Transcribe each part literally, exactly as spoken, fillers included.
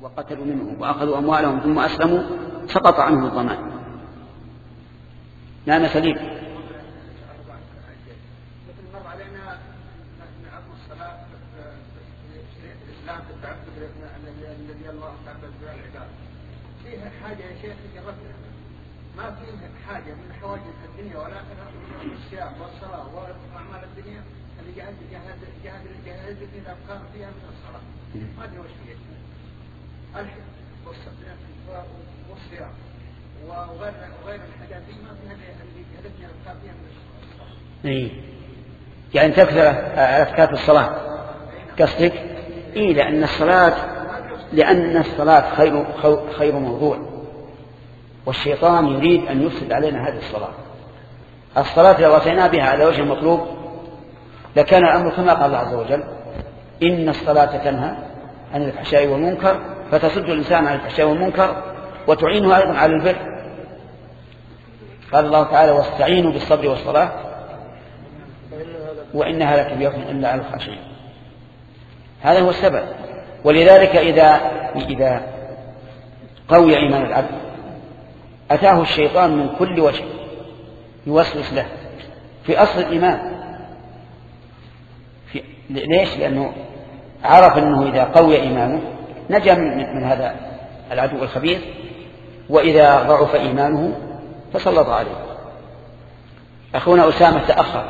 وقتلوا منه وأخذوا أموالهم ثم أسلموا سقط عنه الضمان. نعم سليم. فيها حاجة يا شيخ يرتها ما فيها حاجة من حواجز الدنيا ولا من الصيام والصلاة وأعمال الدنيا اللي جهاد جهاد جهاد الجهاد في الأفكار فيها من الصلاة ما أدري وش فيها الحج والصيام وغير وغير الحاجات دي ما فيها اللي جهادتني الأفكار فيها من الصلاة. إيه يعني تكثر أذكار الصلاة قصدك؟ إيه لأن الصلاة لأن الصلاة خير خير موضوع والشيطان يريد أن يفسد علينا هذه الصلاة. الصلاة لو أتينا بها على وجه المطلوب لكان الأمر كما قال الله عز وجل إن الصلاة تنهى عن الفحشاء والمنكر فتصد الإنسان عن الفحشاء والمنكر وتعينه أيضا على البر. قال الله تعالى واستعينوا بالصبر والصلاة وإنها لكبيرة إلا على الخاشعين. هذا هو السبب. ولذلك إذا إذا قوي إيمان العبد أتاه الشيطان من كل وجه يوسوس له في أصل الإيمان. في ليش؟ لأنه عرف أنه إذا قوي إيمانه نجا من, من هذا العدو الخبيث وإذا ضعف إيمانه فسلط عليه. أخونا أسامة تأخر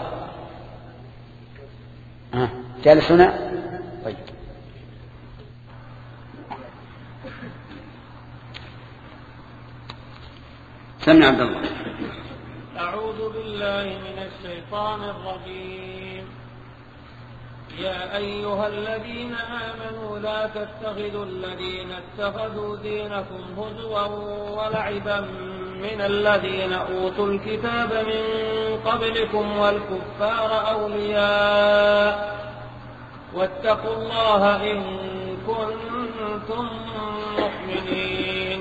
آه. جالس هنا طيب. سمع عبد الله. أعوذ بالله من الشيطان الرجيم. يا أيها الذين آمنوا لا تتخذوا الذين اتخذوا دينكم هزوا ولعبا من الذين أوتوا الكتاب من قبلكم والكفار أولياء واتقوا الله إن كنتم مؤمنين.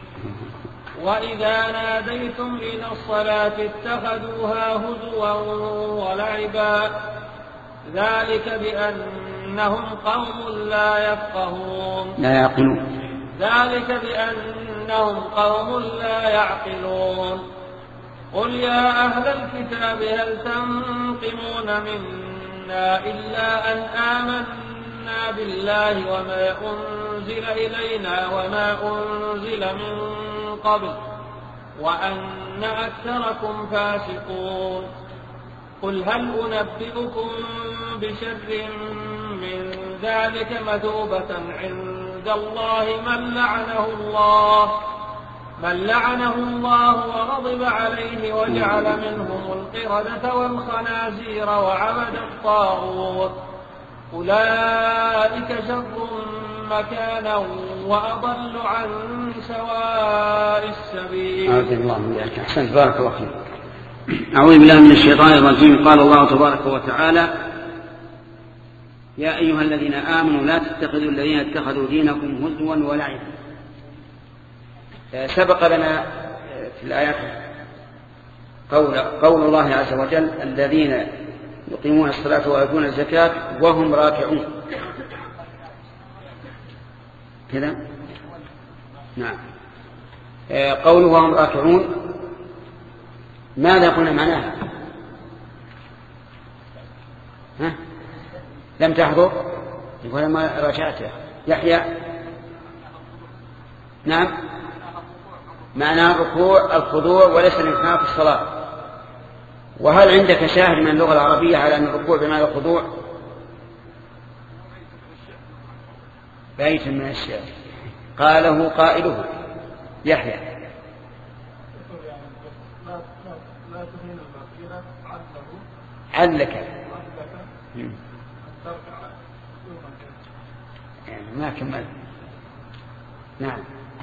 وإذا ناديتم إلى الصلاة اتخذوها هزوا ولعبا ذلك بأنهم قوم لا يفقهون لا يعقلون ذلك بأنهم قوم لا يعقلون. قل يا أهل الكتاب هل تنقمون منا إلا أن آمنا بالله وما أنزل إلينا وما أنزل من قبل وأن أكثركم فاسقون. قل هل أنبئكم بشر من ذلك مثوبة عند الله من لعنه الله من لعنه الله وغضب عليه وجعل منهم القردة والخنازير وعبد الطاغوت أولئك شر مكانا وأضل عن سواء السبيل. أعوذ الله من ذلك. أحسنت بارك الله فيك. أعوذ بالله من الشيطان الرجيم. قال الله تبارك وتعالى يا أيها الذين آمنوا لا تتخذوا الذين اتخذوا دينكم هزوا ولعبا. سبق لنا في الآيات قول, قول الله عز وجل الذين يقيمون الصلاة ويؤتون الزكاة وهم راكعون كذا. نعم. قوله وهم راكعون ماذا قلنا معناها؟ ها؟ لم تحضر ولما راجعته يحيى. نعم معنى الركوع الخضوع وليس الانحناء في الصلاة. وهل عندك شاهد من اللغة العربية على أن الركوع بمعنى الخضوع؟ بيت من الشعر قاله قائله يحيى. علك يعني ما كمل. نعم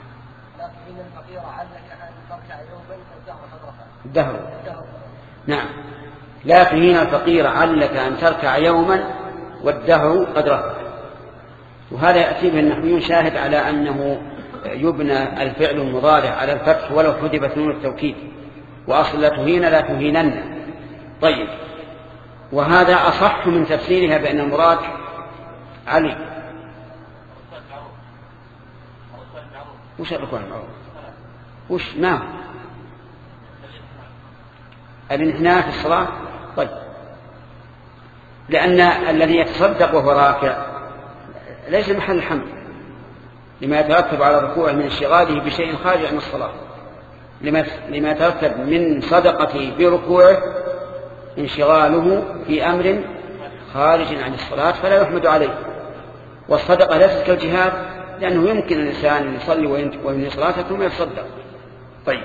الدهر. نعم لا تهين الفقير علك أن تركع يوما والدهر قد رفع. وهذا يأتي به النحويون شاهد على أنه يبنى الفعل المضارع على الفتح ولو حذفت نون التوكيد وأصل لا تهين لا تهينن. طيب وهذا أصح من تفسيرها بأن المراد علي. وش الركوع المعروف؟ وش نعم الانحناء في الصلاة. طيب لأن الذي يتصدق وهو راكع ليس محل الحمد لما يترتب على ركوعه من انشغاله بشيء خارج عن الصلاة، لما يترتب من صدقته بركوعه انشغاله في أمر خارج عن الصلاة فلا يحمد عليه. والصدقة ليست كالجهاد لأنه يمكن الإنسان أن يصلي وينهي صلاته ثم يتصدق. طيب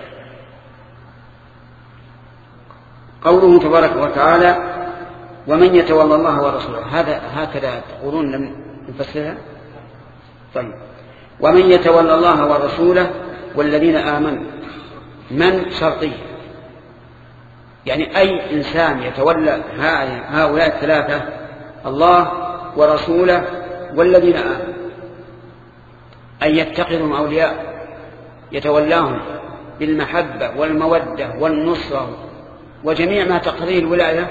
قوله تبارك وتعالى ومن يتولى الله ورسوله، هذا هكذا تقولون لم نفسرها. طيب ومن يتولى الله ورسوله والذين آمنوا، من شرطيه، يعني أي إنسان يتولى هؤلاء الثلاثة الله ورسوله والذين آمنوا، أن يتخذهم أولياء يتولاهم بالمحبة والمودة والنصرة وجميع ما تقتضيه الولاية.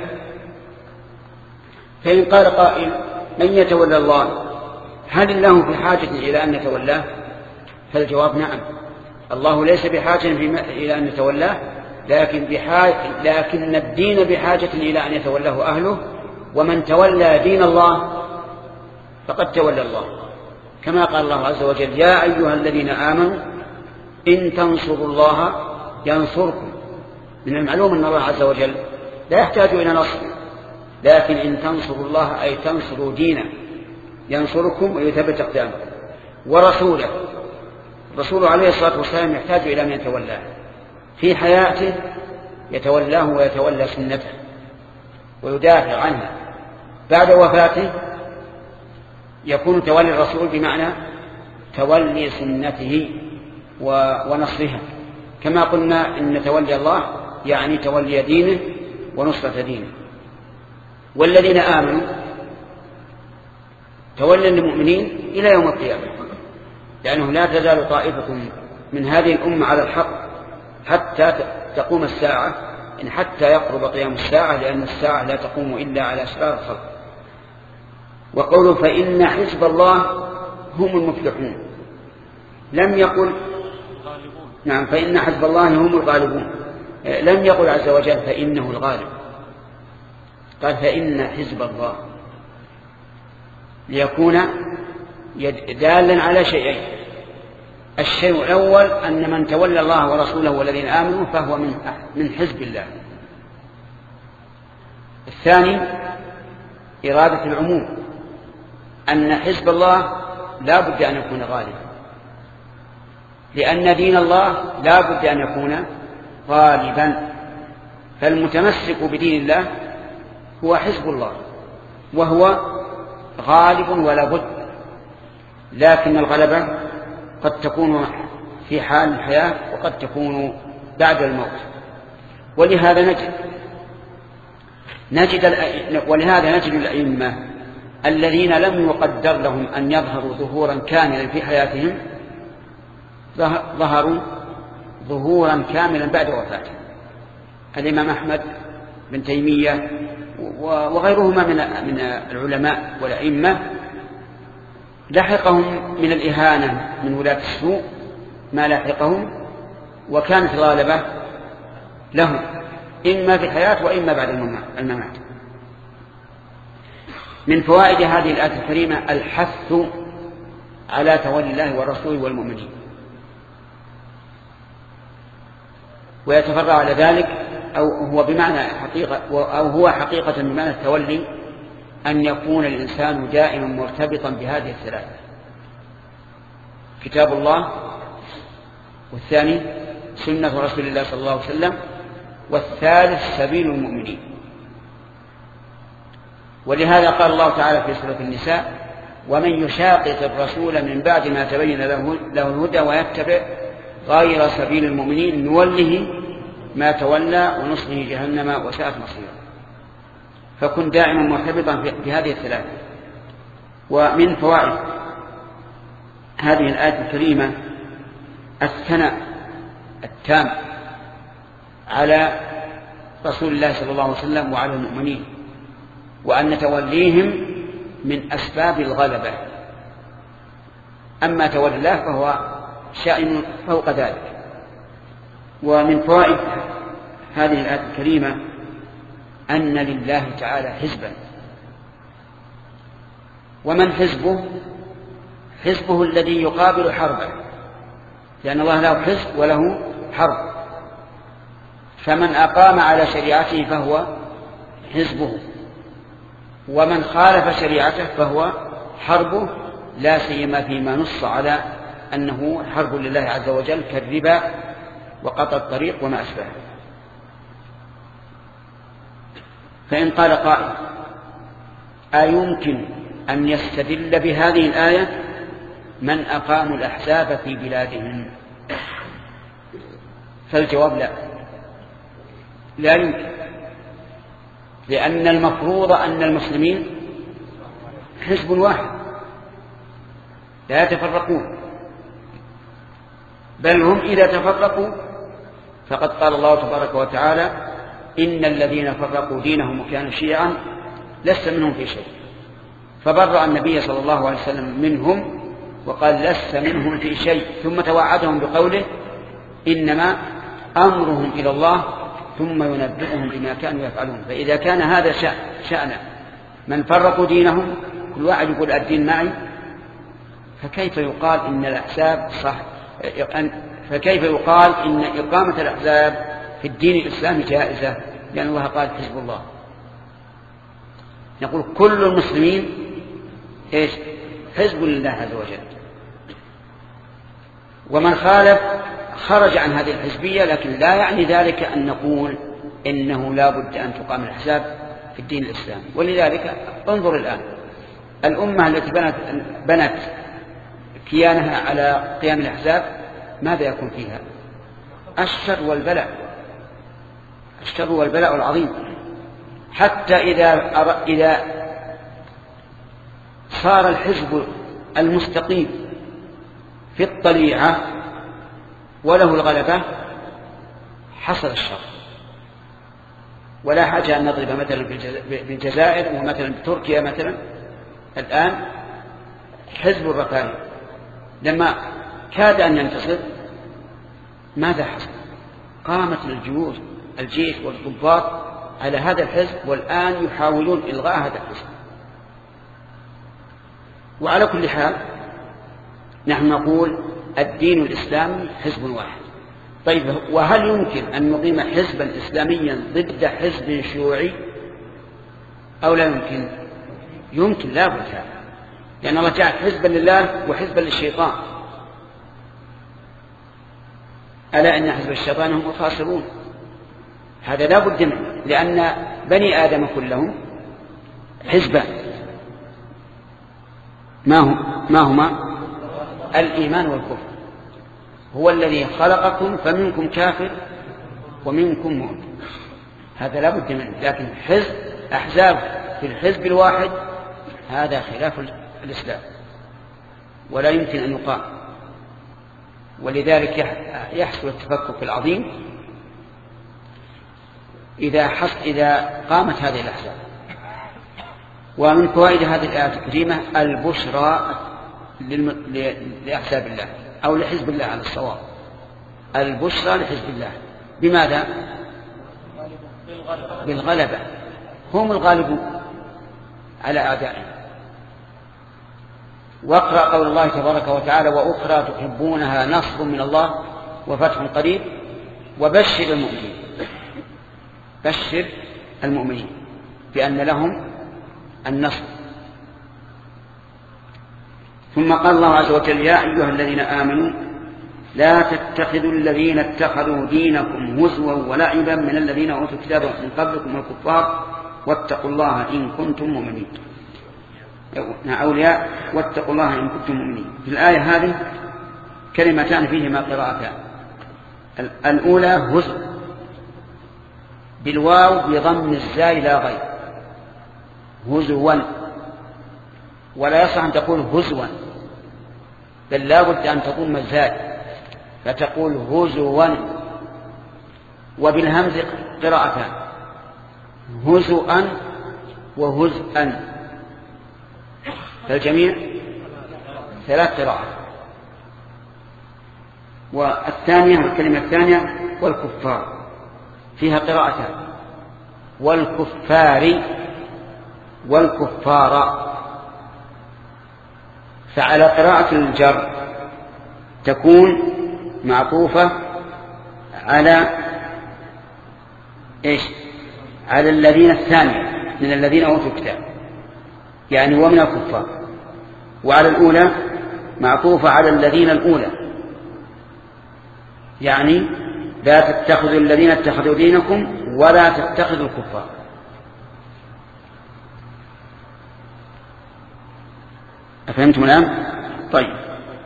فإن قال قائل من يتولى الله هل الله في حاجة إلى أن يتولاه؟ فالجواب نعم، الله ليس بحاجة إلى أن يتولاه، لكن, بحاجة لكن الدين بحاجة إلى أن يتولاه أهله، ومن تولى دين الله فقد تولى الله، كما قال الله عز وجل يا أيها الذين آمنوا إن تنصروا الله ينصركم. من المعلوم أن الله عز وجل لا يحتاج إلى نصر، لكن إن تنصروا الله أي تنصروا دينه ينصركم ويثبت أقدامكم. ورسوله، رسوله عليه الصلاة والسلام يحتاج إلى من يتولاه في حياته، يتولاه ويتولى سنته ويدافع عنها. بعد وفاته يكون تولي الرسول بمعنى تولي سنته ونصرها، كما قلنا إن تولي الله يعني تولي دينه ونصرة دينه. والذين آمنوا تولى المؤمنين إلى يوم القيامة، لأنه لا تزال طائفة من هذه الأمة على الحق حتى تقوم الساعة، إن حتى يقرب قيام الساعة، لأن الساعة لا تقوم إلا على شرار الخلق. وقوله فإن حزب الله هم المفلحون، لم يقل نعم فإن حزب الله هم الغالبون، لم يقل عز وجل فإنه الغالب، قال فإن حزب الله، ليكون دالا على شيئين. الشيء الأول أن من تولى الله ورسوله والذين آمنوا فهو من من حزب الله. الثاني إرادة العموم، أن حزب الله لا بد أن يكون غالبا، لأن دين الله لا بد أن يكون غالبا، فالمتمسك بدين الله هو حزب الله وهو غالب ولا بد. لكن الغلبة قد تكون في حال الحياة وقد تكون بعد الموت. ولهذا نجد نجد ولهذا نجد الأئمة الذين لم يقدر لهم أن يظهروا ظهورا كاملا في حياتهم ظهروا ظهورا كاملا بعد وفاته. الإمام أحمد بن تيمية وغيرهما من من العلماء والأئمة لحقهم من الإهانة من ولاة السوء ما لحقهم، وكانت الغالبة لهم إما في الحياة وإما بعد الممات. من فوائد هذه الآية الكريمة الحث على تولي الله ورسوله والمؤمنين، ويتفرع على ذلك أو هو بمعنى حقيقة أو هو حقيقة بمعنى التولي أن يكون الإنسان دائما مرتبطا بهذه الثلاثة: كتاب الله، والثاني سنة رسول الله صلى الله عليه وسلم، والثالث سبيل المؤمنين. ولهذا قال الله تعالى في سورة النساء: ومن يشاقق الرسول من بعد ما تبين له الهدى ويتبع غير سبيل المؤمنين نوله ما تولى ونصله جهنم وساءت مصيره. فكن دائما مرتبطا بهذه الثلاثة. ومن فوائد هذه الآية الكريمة الثناء التام على رسول الله صلى الله عليه وسلم وعلى المؤمنين، وأن توليهم من أسباب الغلبة. أما تولى الله فهو شأن فوق ذلك. ومن فوائد هذه الآية الكريمة أن لله تعالى حزبا، ومن حزبه؟ حزبه الذي يقابل حربه، لأن الله له حزب وله حرب، فمن أقام على شريعته فهو حزبه، ومن خالف شريعته فهو حربه، لا سيما فيما نص على أنه حرب لله عز وجل كالربا وقطع الطريق وما أشبهه. فإن قال قائل أيمكن أن يستدل بهذه الآية من أقاموا الأحزاب في بلادهم؟ فالجواب لا، لا يمكن، لأن المفروض أن المسلمين حزب واحد لا يتفرقون، بل هم إذا تفرقوا فقد قال الله تبارك وتعالى إن الذين فرقوا دينهم وكانوا شيعا لست منهم في شيء، فبرأ النبي صلى الله عليه وسلم منهم وقال لست منهم في شيء، ثم توعدهم بقوله إنما أمرهم إلى الله ثم ينبئهم بما كانوا يفعلون. فإذا كان هذا شأن من فرقوا دينهم، كل واحد يقول الدين معي، فكيف يقال إن الأحزاب صح؟ فكيف يقال إن إقامة الأحزاب في الدين الإسلامي جائزة؟ لأن الله قال حزب الله. نقول كل المسلمين إيش؟ حزب لله عز وجل، ومن خالف خرج عن هذه الحزبية، لكن لا يعني ذلك أن نقول إنه لا بد أن تقام الأحزاب في الدين الإسلامي. ولذلك انظر الآن الأمة التي بنت, بنت كيانها على قيام الأحزاب ماذا يكون فيها؟ الشر والبلاء، الشر والبلاء العظيم، حتى إذا, إذا صار الحزب المستقيم في الطليعة وله الغلبة حصل الشر. ولا حاجة أن نضرب مثلا بالجزائر ومثلا بتركيا مثلا. الآن حزب الرفاهي لما كاد أن ينتصر ماذا حصل؟ قامت الجيوش الجيش والضباط على هذا الحزب، والآن يحاولون إلغاء هذا الحزب. وعلى كل حال نحن نقول الدين الإسلامي حزب واحد. طيب وهل يمكن أن نقيم حزبا إسلاميا ضد حزب شيوعي أو لا يمكن؟ يمكن، لا بد، لأن الله جعل حزبا لله وحزبا للشيطان. ألا إن حزب الشيطان هم الخاسرون. هذا لا بد منه، لأن بني آدم كلهم حزبان، ما هم ما هما؟ الإيمان والكفر. هو الذي خلقكم فمنكم كافر ومنكم مؤمن، هذا لا بد منه. لكن حزب أحزاب في الحزب الواحد هذا خلاف الإسلام ولا يمكن أن يقام. ولذلك يحصل التفكك العظيم إذا حصل إذا قامت هذه الأحزاب. ومن فوائد هذه الآية الكريمة البشرى لأحزاب الله أو لحزب الله على الصواب، البشرى لحزب الله. بماذا؟ بالغلبة، هم الغالبون على أعدائهم. واقرأ قول الله تبارك وتعالى وأخرى تحبونها نصر من الله وفتح قريب وبشر المؤمنين. بشر المؤمنين بأن لهم النصر. ثم قال الله عز وجل يا أيها الذين آمنوا لا تتخذوا الذين اتخذوا دينكم هزوا ولعبا من الذين أوتوا الكتاب من قبلكم والكفار واتقوا الله إن كنتم مؤمنين. أولياء واتقوا الله إن كنتم مؤمنين. في الآية هذه كلمتان فيهما قراءتان. الأولى هزو بالواو بضم الزاي لا غير، هزوا، ولا يصح أن تقول هزوا، بل لا بد أن تضم الزاي فتقول هزوا. وبالهمز قراءتان هزوا وهزءا، فالجميع ثلاث قراءات والثانية الكلمة الثانية والكفار فيها قراءتان، والكفار والكفار. فعلى قراءة الجر تكون معطوفة على إيش؟ على الذين الثانية من الذين أوتوا الكتاب، يعني ومن الكفار. وعلى الأولى معطوفة على الذين الأولى، يعني لا تتخذوا الذين اتخذوا دينكم ولا تتخذوا الكفار. أفهمتم الآن؟ طيب.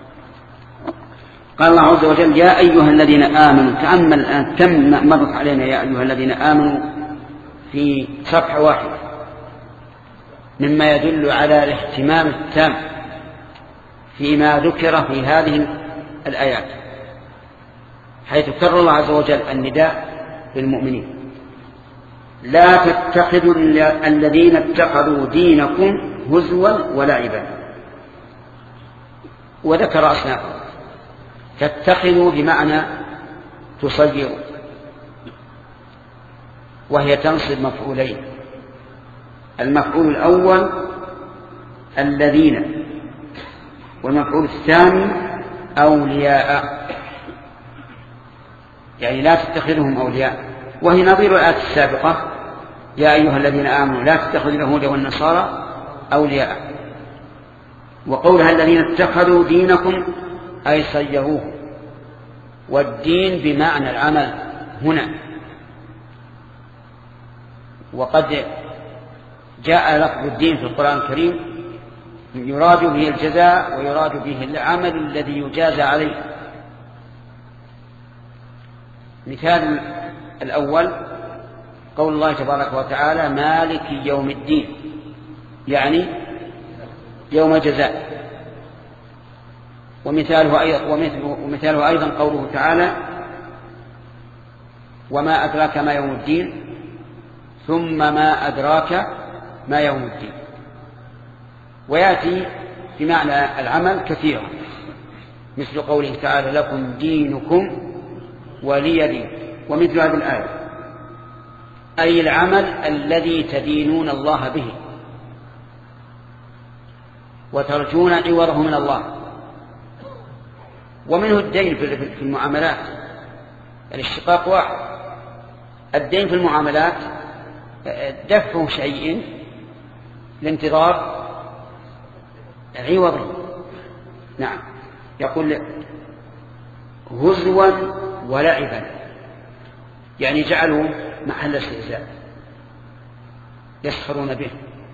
قال الله عز وجل يا أيها الذين آمنوا. تأمل الآن كم مرت علينا يا أيها الذين آمنوا في صفحة واحدة، مما يدل على الاهتمام التام فيما ذكر في هذه الآيات، حيث كرر الله عز وجل النداء للمؤمنين لا تتخذوا الذين اتخذوا دينكم هزوا ولعبا، وذكر أصنافهم. تتخذوا بمعنى تصيروا، وهي تنصب مفعولين. المفعول الأول الذين، والمفعول الثاني أولياء، يعني لا تتخذهم أولياء، وهي نظير الآية السابقة يا أيها الذين آمنوا لا تتخذوا اليهود والنصارى أولياء. وقولها الذين اتخذوا دينكم أي صيروه، والدين بمعنى العمل هنا. وقد جاء لفظ الدين في القرآن الكريم يراد به الجزاء ويراد به العمل الذي يجازى عليه. مثال الأول قول الله تبارك وتعالى مالك يوم الدين، يعني يوم الجزاء. ومثاله أيضا, ومثاله أيضا قوله تعالى وما أدراك ما يوم الدين ثم ما أدراك ما يوم الدين. ويأتي بمعنى العمل كثيرا، مثل قوله تعالى لكم دينكم ولي دين. ومثل هذه الآية أي العمل الذي تدينون الله به وترجون عوضه من الله. ومنه الدين في المعاملات، الاشتقاق واحد. الدين في المعاملات دفع شيء لانتظار عوضه. نعم، يقول هزوا ولعبا، يعني جعلوا محل استهزاء يسخرون به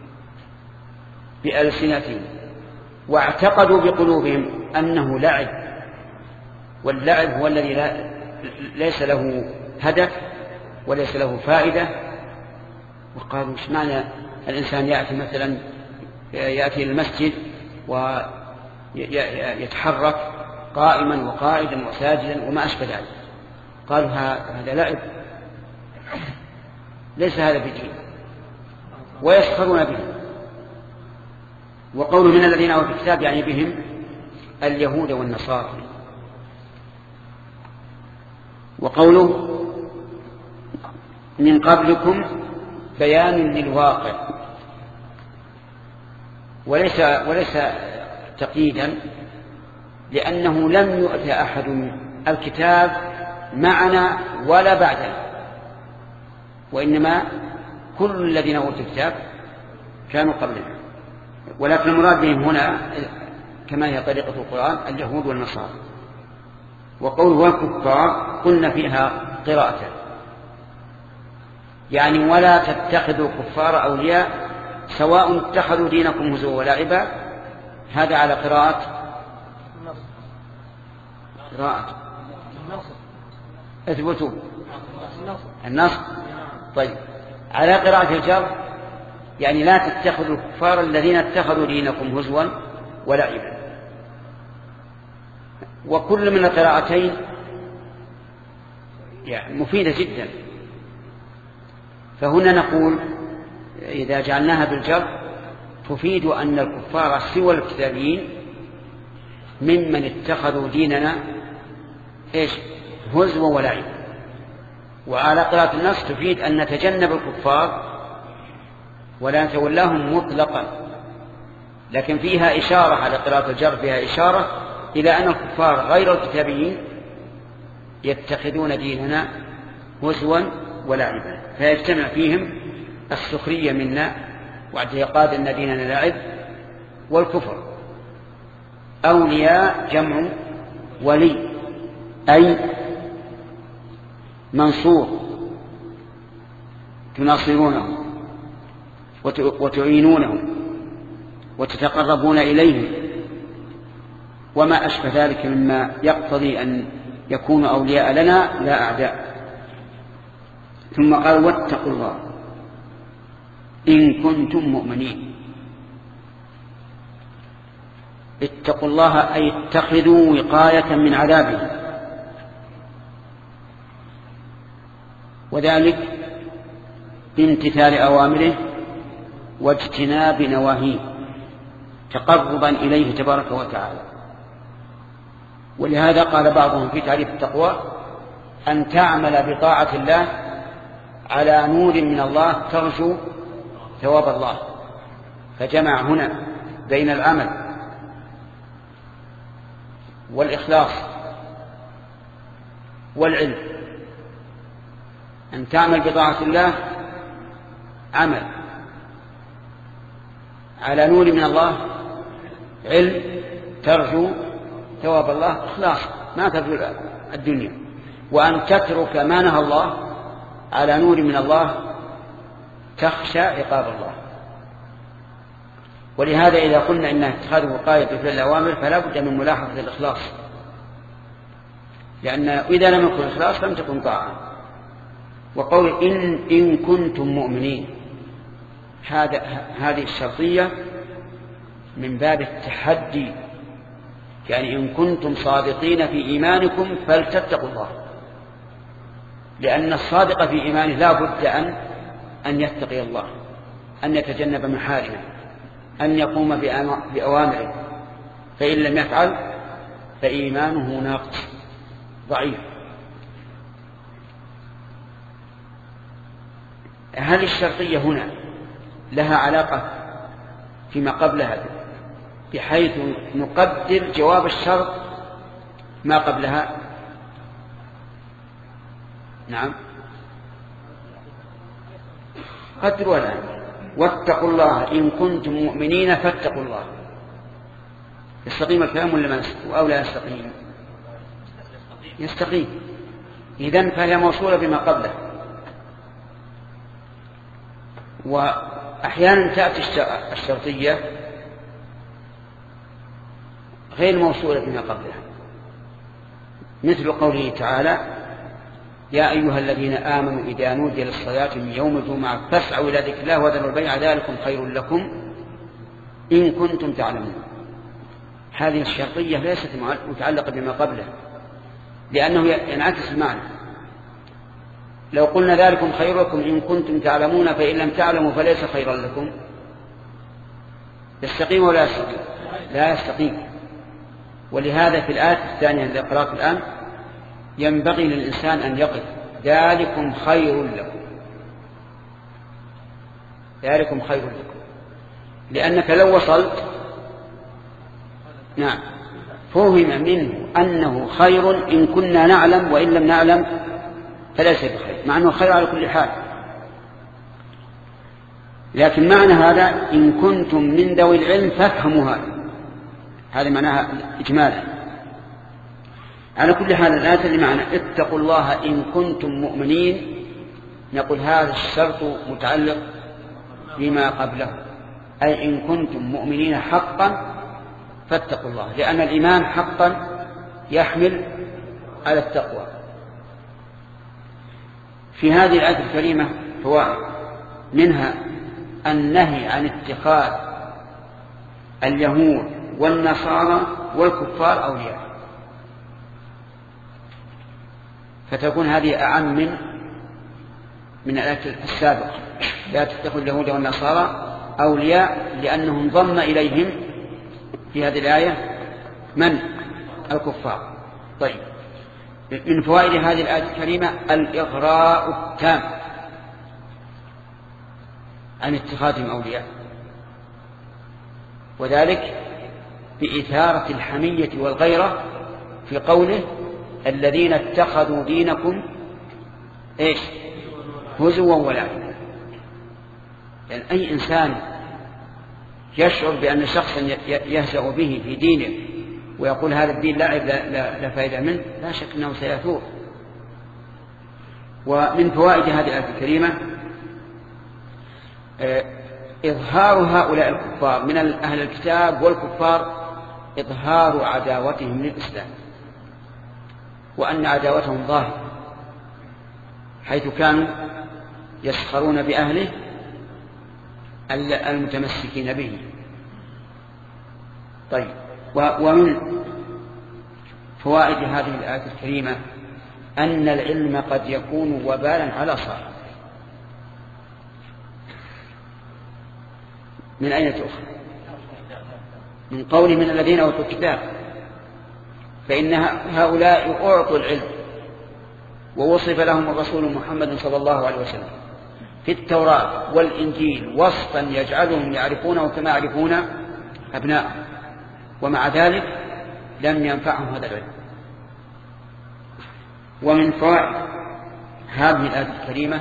بألسنتهم، واعتقدوا بقلوبهم أنه لعب، واللعب هو الذي لا ليس له هدف وليس له فائدة. وقالوا ايش معنى الإنسان يأتي مثلا يأتي المسجد ويتحرك قائما وقائدا وساجدا وما أشبه ذلك. قالوا هذا لعب، ليس هذا بدين، ويسخرون به. وقول من الذين أوتوا الكتاب يعني بهم اليهود والنصارى. وقوله من قبلكم بيان للواقع، وليس وليس تقييدا، لأنه لم يؤت أحد الكتاب معنا ولا بعدنا، وإنما كل الذين أوتوا الكتاب كانوا قبلنا. ولكن المراد بهم هنا كما هي طريقة القرآن اليهود والنصارى. وقوله والكفار قلنا فيها قراءة، يعني ولا تتخذوا كفار أولياء سواء اتخذوا دينكم هزوا ولعبا. هذا على قراءة قراءة اثبتوا النصر. طيب، على قراءة الجر يعني لا تتخذوا الكفار الذين اتخذوا دينكم هزوا ولعبا. وكل من القراءتين يعني مفيدة جدا. فهنا نقول إذا جعلناها بالجر تفيد أن الكفار سوى الكتابيين ممن اتخذوا ديننا إيش هزوا ولعب. وعلى قراءة النص تفيد أن نتجنب الكفار ولا نتولاهم مطلقا، لكن فيها إشارة على قراءة الجر، فيها إشارة إلى أن الكفار غير الكتابيين يتخذون ديننا هزوا ولعبا، فيجتمع فيهم السخرية منا واعتقاد أن ديننا لعب والكفر. أولياء جمع ولي أي منصور، تناصرونه وتعينونه وتتقربون إليه وما أشبه ذلك مما يقتضي أن يكون أولياء لنا لا أعداء. ثم قال واتقوا الله إن كنتم مؤمنين. اتقوا الله أي اتخذوا وقاية من عذابه، وذلك بامتثال أوامره واجتناب نواهيه تقربا إليه تبارك وتعالى. ولهذا قال بعضهم في تعريف التقوى أن تعمل بطاعة الله على نور من الله ترجو ثواب الله، فجمع هنا بين العمل والإخلاص والعلم. أن تعمل بطاعة الله عمل على نور من الله، علم ترجو ثواب الله، إخلاص ما ترجو الدنيا، وأن تترك ما نهى الله على نور من الله تخشى عقاب الله. ولهذا إذا قلنا إن اتخاذ وقاية في الأوامر فلا بد من ملاحظة الإخلاص، لأن إذا لم يكن إخلاص لم تكن طاعة. وقول إن, إن كنتم مؤمنين، هذا هذه الشرطية من باب التحدي، يعني إن كنتم صادقين في إيمانكم فلتتقوا الله، لأن الصادق في إيمانه لا بد أن أن يتقي الله، أن يتجنب محارمه، أن يقوم بأوامره، فإن لم يفعل فإيمانه ناقص ضعيف. هل الشرطية هنا لها علاقة فيما قبلها بحيث نقدر جواب الشرط ما قبلها؟ نعم قدروا الآن واتقوا الله إن كنتم مؤمنين فاتقوا الله. يستقيم الكلام ولا ما أو لا يستقيم؟ يستقيم. إذن فهي موصولة بما قبله. وأحيانا تأتي الشرطية غير موصولة بما قبلها، مثل قوله تعالى يا أيها الذين آمنوا إذا نودي للصلاة من يوم الجمعة فاسعوا إلى ذكر الله وذروا البيع ذلكم خير لكم إن كنتم تعلمون. هذه الشرطية ليست متعلقة بما قبله، لأنه ينعكس المعنى. لو قلنا ذلكم خير لكم إن كنتم تعلمون فإن لم تعلموا فليس خيرا لكم، يستقيم ولا يستقيم؟ لا يستقيم. ولهذا في الآية الثانية التي قرأت الآن ينبغي للإنسان أن يقف ذلكم خير لكم، ذلكم خير لكم، لأنك لو وصلت نعم فهم منه أنه خير إن كنا نعلم، وإن لم نعلم فليس بخير، مع أنه خير على كل حال. لكن معنى هذا إن كنتم من ذوي العلم فافهموا هذا، هذا معناها إجمالا. على كل حال الآية اللي معنا اتقوا الله إن كنتم مؤمنين، نقول هذا الشرط متعلق بما قبله، أي إن كنتم مؤمنين حقا فاتقوا الله، لأن الإيمان حقا يحمل على التقوى. في هذه الآية الكريمة فوائد، منها النهي عن اتخاذ اليهود والنصارى والكفار أولياء، فتكون هذه أعم من من الآية السابقة لا تتخذوا اليهود والنصارى أولياء، لأنه انضم إليهم في هذه الآية من؟ الكفار. طيب من فوائد هذه الآية الكريمة الإغراء التام عن اتخاذهم أولياء، وذلك بإثارة الحمية والغيرة في قوله الذين اتخذوا دينكم إيش هزوا ولعبا. يعني أي إنسان يشعر بأن شخصا يهزأ به في دينه ويقول هذا الدين لعب لا, لا, لا فائدة منه، لا شك أنه سيثور. ومن فوائد هذه الآية الكريمة إظهار هؤلاء الكفار من أهل الكتاب والكفار إظهار عداوتهم للإسلام، وأن عداوتهم ظاهرة، حيث كانوا يسخرون بأهله المتمسكين به. طيب، ومن فوائد هذه الآية الكريمة أن العلم قد يكون وبالا على صاحبه. من أين تؤخذ؟ من قول من الذين أوتوا الكتاب، فإن هؤلاء أعطوا العلم ووصف لهم الرسول محمد صلى الله عليه وسلم في التوراة والإنجيل وصفا يجعلهم يعرفونه كما يعرفون أبناءهم، ومع ذلك لم ينفعهم هذا العلم. ومن فوائد هذه الآية الكريمة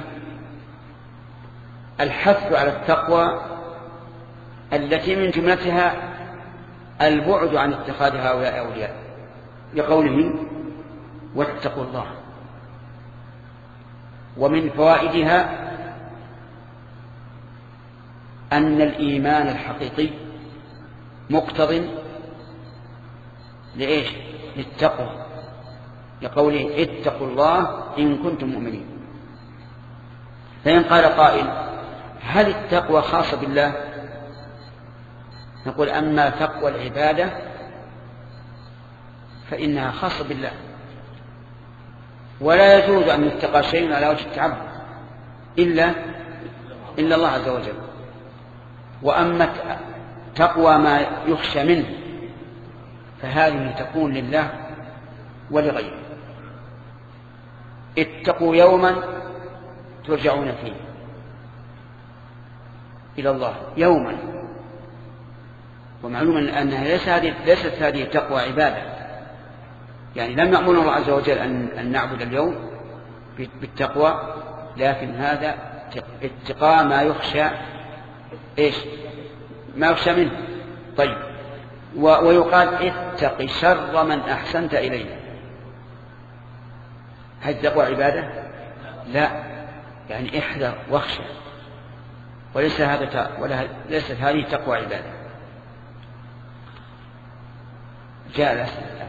الحث على التقوى التي من جملتها البعد عن اتخاذ هؤلاء أولياء، لقوله واتقوا الله. ومن فوائدها أن الإيمان الحقيقي مقتضٍ لإيش؟ للتقوى، لقوله اتقوا الله إن كنتم مؤمنين. فإن قال قائل هل التقوى خاصة بالله؟ نقول أما تقوى العبادة فإنها خاصة بالله، ولا يجوز أن يتقى شيء على وجه التعبد إلا إلا الله عز وجل. وأما تقوى ما يخشى منه فهذه تكون لله ولغيره. اتقوا يوما ترجعون فيه إلى الله، يوما. ومعلوم أنها ليست هذه تقوى عبادة، يعني لم يأمرنا الله عز وجل أن نعبد اليوم بالتقوى، لكن هذا اتقاء ما يخشى إيش؟ ما يخشى منه. طيب، ويقال اتق شر من أحسنت إليه. هل تقوى عبادة؟ لا، يعني احذر واخشى، وليس هذا ولا ليست هذه تقوى عبادة. جاء الأسئلة الآن.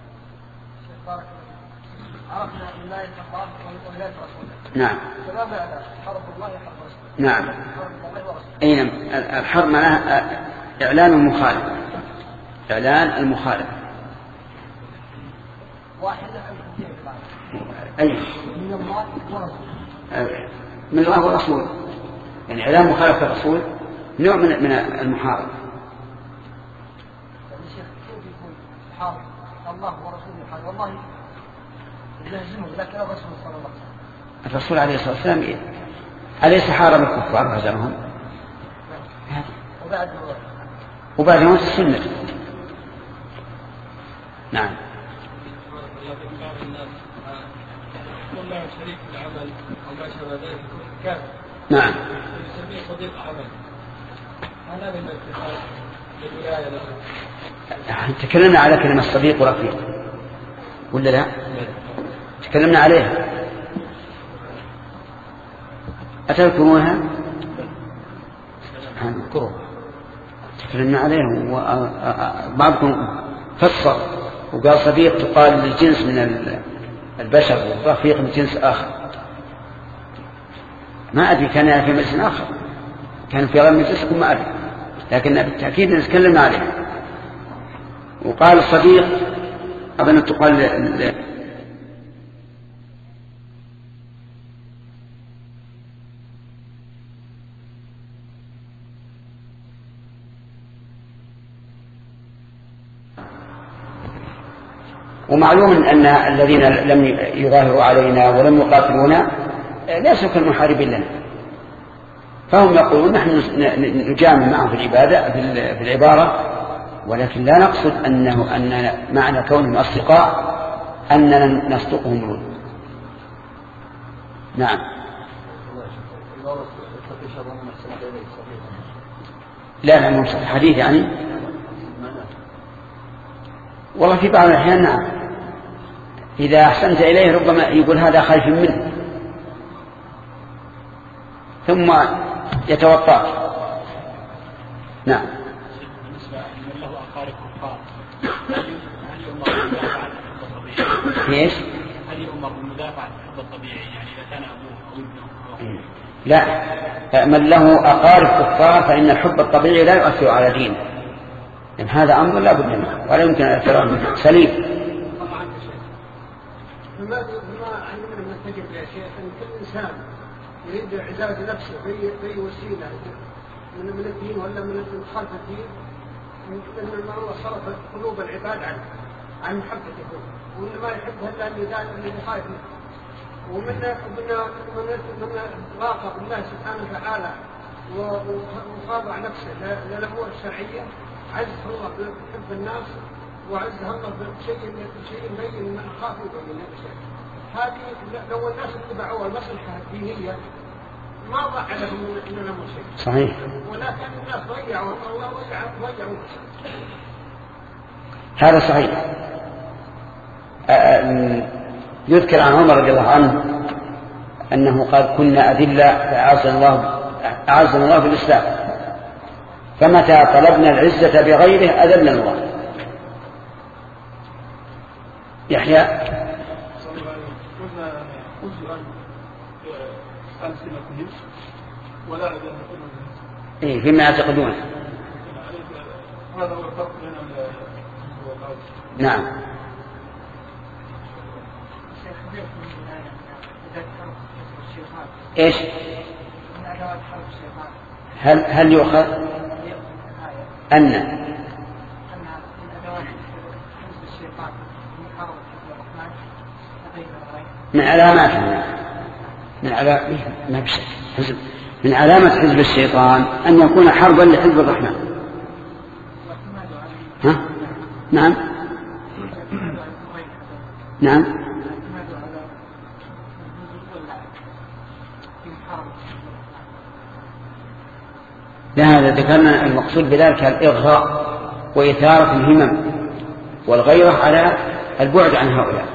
عرفنا أن لا يتقى ولا رسوله. نعم. فما معنى حرب الله حرب رسوله؟ نعم. أي نعم. الحرب معناها إعلان المخالف، إعلان المخالف. واحد أي من الله ورسوله. من الله ورسوله، يعني إعلان مخالفة الرسول نوع من من المحاربة. حارب الله ورسوله حارب والله يهزمه، لكن الرسول صلى الله عليه وسلم الرسول عليه الصلاة والسلام أليس حارب الكفار وهزمهم؟ وبعد وبعد موت السنة. نعم. والله شريك في العمل أو ما شابه ذلك كافر. نعم. يسميه صديق عمل. هذا من الاتخاذ الولاية له. تكلمنا على كلمة صديق ورفيق ولا لا؟ تكلمنا عليها، أتذكرونها؟ اذكروا تكلمنا عليها، وبعضكم فسر وقال صديق تقال للجنس من البشر، والرفيق من جنس آخر. ما أدري كان في مجلس آخر، كان في غير مجلسكم ما أدري، لكن بالتأكيد نتكلم عليه. وقال الصديق أظن تقال ل... ومعلوم أن الذين لم يظاهروا علينا ولم يقاتلونا ليسوا كالمحاربين لنا، فهم يقولون نحن نجامل معهم في العبادة في العبارة، ولكن لا نقصد أنه أن معنى كونهم أصدقاء أننا نصدقهم الود. نعم. لا لا مو حديث يعني والله في بعض الأحيان نعم، إذا أحسنت إليه ربما يقول هذا خايف منه ثم يتوطأ. نعم. بالنسبة لمن له أقارب كفار هل يؤمر بالمدافع عن الحب الطبيعي؟ ايش؟ هل يؤمر بالمدافع عن الحب الطبيعي يعني إذا كان أبوه أو ابنه؟ لا، من له أقارب كفار فإن الحب الطبيعي لا يؤثر على دينه، إن هذا أمر لا بد منه ولا يمكن أن يأثر منه. سليم. طبعا يا شيخ بما علمنا من التجربة يا شيخ أن كل إنسان يريد إعزاز نفسه بأي وسيلة من من الدين ولا من خلف الدين، يمكن أن الله صرف قلوب العباد عنه عن محبته وإن ما يحبها إلا أن يدان أن يخاف منه، ومن من من من راقب الله سبحانه وتعالى وخاضع نفسه للأمور الشرعية عزه الله بحب الناس وعزه الله بشيء شيء يبين من أخاف يبين شيء. هذه لو الناس اتبعوا المصلحة الدينية ما ضاع لهم من الأمر شيء. صحيح. ولكن الناس ضيعوا الله ضيعوا ضيعوا. هذا صحيح. يذكر عن عمر رضي الله عنه أنه قال كنا أذلة فأعزنا الله أعزنا الله في الإسلام، فمتى طلبنا العزة بغيره أذلنا الله. يحيى. قلنا جزءا ألسنتهم ولا أذن إيه فيما يعتقدون. هذا هو الفرق بين نعم. ايش؟ هل هل يؤخذ أن من علامات من علامات ما بشك حزب من علامة حزب الشيطان أن يكون حربا لحزب الرحمن. ها؟ نعم نعم. لهذا ذكرنا المقصود بذلك الإغراء وإثارة الهمم والغيرة على البعد عن هؤلاء.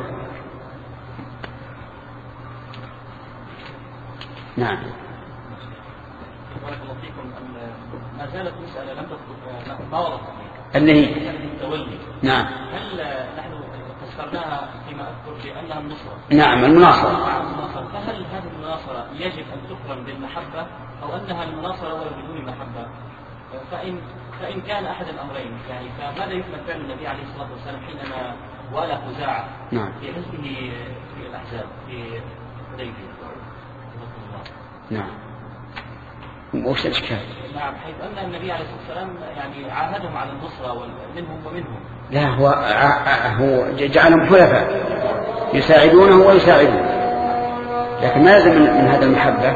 نعم. بارك الله فيكم. ما زالت مسألة لم تذكر ما وضحت اللي هي التولي. نعم. هل نحن فسرناها فيما أذكر بأنها النصرة؟ نعم المناصرة. فهل هذه المناصرة يجب أن تقرن بالمحبة أو أنها المناصرة ولا بدون محبة؟ فإن فإن كان أحد الأمرين يعني فماذا يحمل فعل النبي عليه الصلاة والسلام حينما والى خزاعة نعم. في حزبه في الأحزاب في حديبية؟ نعم. وش الإشكال؟ نعم حيث أن النبي عليه الصلاة والسلام يعني عاهدهم على النصرة منهم ومنهم. لا هو هو جعلهم حلفاء يساعدونه ويساعدونه، لكن ما لازم من هذا المحبة،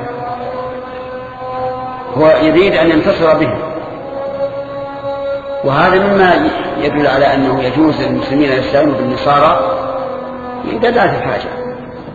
هو يريد أن ينتصر بهم، وهذا مما يدل على أنه يجوز للمسلمين أن يستعينوا بالنصارى إذا دعت الحاجة.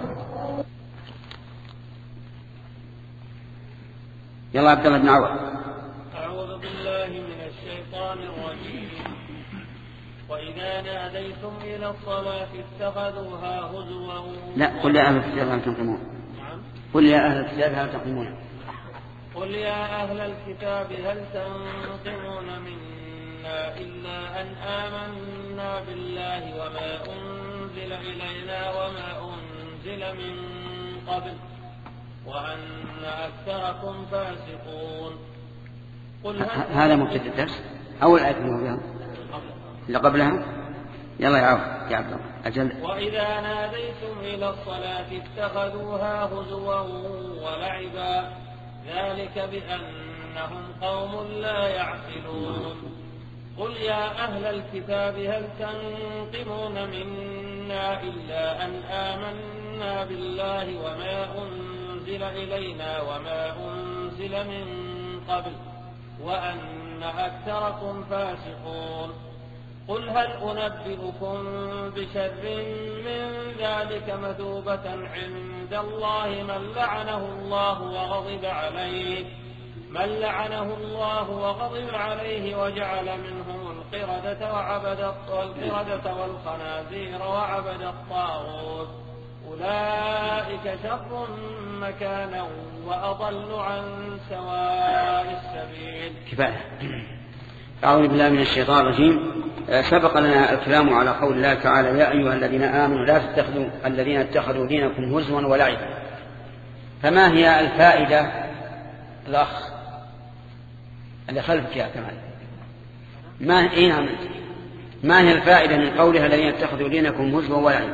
يلا عبد الله بن عوض. أعوذ بالله من الشيطان الرجيم. وإذا ناديتم إلى الصلاة اتخذوها هزوا. لا قل يا أهل الكتاب هل تنقمون. نعم. قل يا أهل الكتاب هل تنقمون. قل يا أهل الكتاب هل تنقمون منا إلا أن آمنا بالله وما أنزل إلينا وما أنزل من قبل وأن أكثركم فاسقون. قل هذا مبتدأ الدرس أول آية من اللي قبلها. يلا يا عوض يا عبد الله أجل. وإذا ناديتم إلى الصلاة اتخذوها هزوا ولعبا ذلك بأنهم قوم لا يعقلون. قل يا أهل الكتاب هل تنقمون منا منا إلا أن آمنا بالله وما أنزل إلينا وما أنزل من قبل وأن أكثركم فاسقون. قل هل أنبئكم بشر من ذلك مثوبة عند الله من لعنه الله وغضب عليه من لعنه الله وغضب عليه وجعل منهم القردة وعبد القردة والخنازير وعبد الطاغوت أولئك شر مكانا وأضل عن سواء السبيل. كفاية. أعوذ بالله من الشيطان الرجيم. سبق لنا الكلام على قول الله تعالى يا أيها الذين آمنوا لا تتخذوا الذين اتخذوا دينكم هزوا ولعبا. فما هي الفائدة الأخ اللي خلفك يا كمال ما إيه ما هي الفائدة من قولها الذين اتخذوا دينكم هزوا ولعبا؟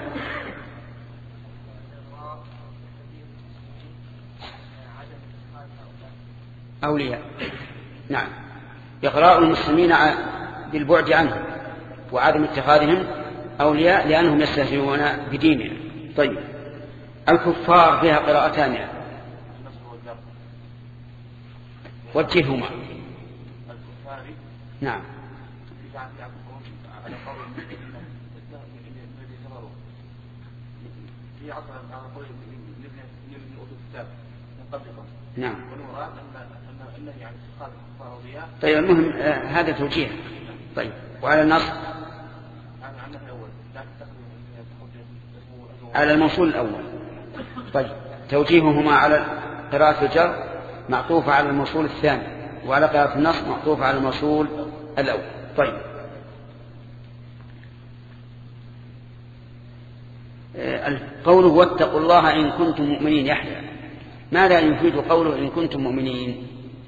أولياء. نعم، إغراء المسلمين بالبعد عنهم وعدم اتخاذهم أولياء لأنهم يستهزئون بدينهم. طيب، الكفار فيها قراءتان يعني. وجههما. نعم. نعم. طيب، المهم آه هذا توجيه. طيب، وعلى النص على الموصول الأول. طيب، توجيههما على قراءة الجر معطوفة على الموصول الثاني، وعلى قراءة النص معطوفة على الموصول الأول. طيب، آه قوله واتقوا الله إن كنتم مؤمنين يحيى، ماذا يفيد قوله إن كنتم مؤمنين؟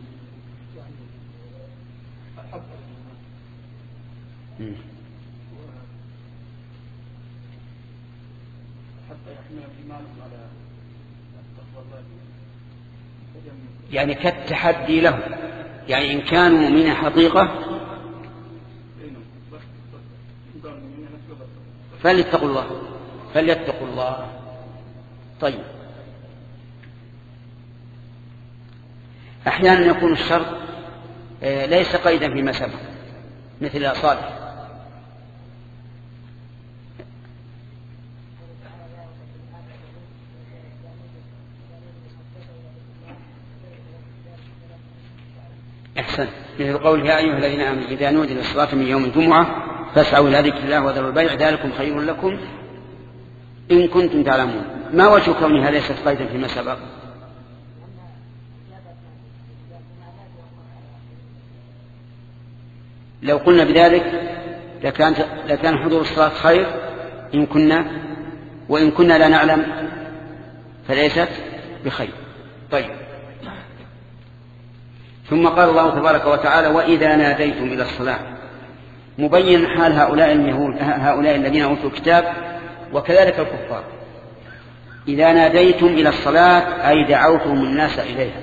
يعني كالتحدي له، يعني إن كانوا مؤمنين حقيقة فليتقوا الله فليتقوا الله. طيب، أحيانا يكون الشرط ليس قيدا فيما سبق مثل صالح. أحسن، مثل قول يا أيها الذين آمنوا إذا نودي للصلاة من يوم الجمعة فاسعوا إلى ذكر الله وذروا البيع ذلكم خير لكم إن كنتم تعلمون. ما وجه كونها ليست قيدا فيما سبق؟ لو قلنا بذلك لكان لكان حضور الصلاة خير إن كنا، وإن كنا لا نعلم فليست بخير. طيب، ثم قال الله تبارك وتعالى وإذا ناديتم إلى الصلاة، مبين حال هؤلاء اليهود هؤلاء الذين أوتوا الكتاب وكذلك الكفار. إذا ناديتم إلى الصلاة أي دعوتم الناس إليها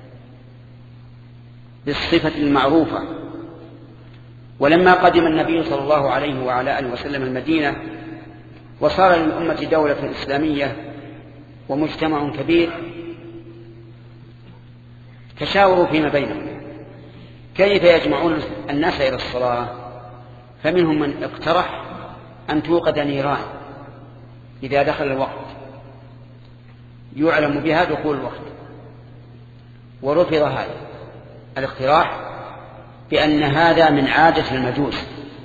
بالصفة المعروفة. ولما قدم النبي صلى الله عليه وعلى آله وسلم المدينة وصار للأمة دولة إسلامية ومجتمع كبير، تشاوروا فيما بينهم كيف يجمعون الناس إلى الصلاة. فمنهم من اقترح أن توقد نيران إذا دخل الوقت يعلم بها دخول الوقت، ورفض هذا الاقتراح بأن هذا من عادة المجوس،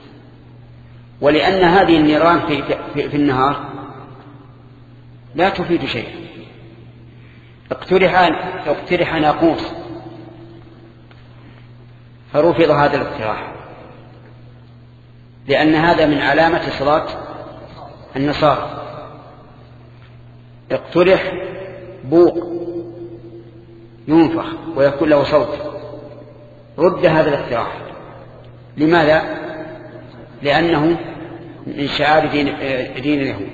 ولأن هذه النيران في, في, في النهار لا تفيد شيئا. اقترح اقترح ناقوس فرفض هذا الاقتراح لأن هذا من علامة صلاة النصارى. اقترح بوق ينفخ ويكون له صوت، رد هذا الاقتراح. لماذا؟ لأنه من شعار دين, دين اليهود.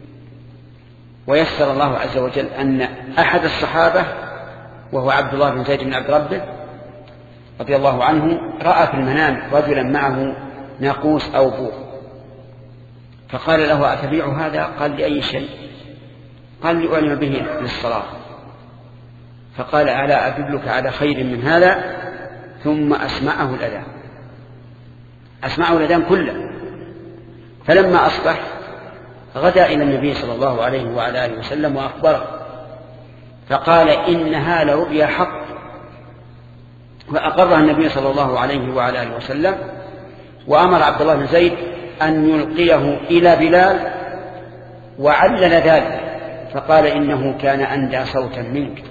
ويسر الله عز وجل أن أحد الصحابة وهو عبد الله بن زيد بن عبد ربه رضي الله عنه رأى في المنام رجلا معه ناقوس أو بوق، فقال له أتبيع هذا؟ قال لأي شيء؟ قال لأعلم به للصلاة. فقال ألا أدلك على خير من هذا؟ ثم أسمعه الأذان، أسمعه الأذان كله. فلما أصبح غدا إلى النبي صلى الله عليه وعلى آله وسلم وأخبره، فقال إنها لرؤيا حق. فأقرها النبي صلى الله عليه وعلى آله وسلم، وأمر عبد الله بن زيد أن يلقيه إلى بلال، وعلل ذلك فقال إنه كان أندى صوتا منك.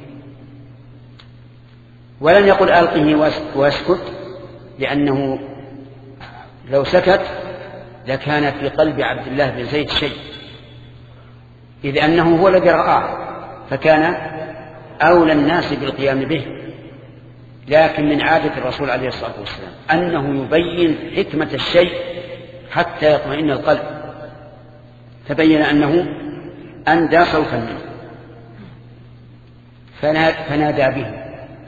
ولن يقل ألقه واسكت، لأنه لو سكت لكان في قلب عبد الله بن زيد شيء، إذ أنه هو الذي رآه فكان أولى الناس بالقيام به. لكن من عادة الرسول عليه الصلاة والسلام أنه يبين حكمة الشيء حتى يطمئن القلب، تبين أنه أندى صوتا منه فنادى به.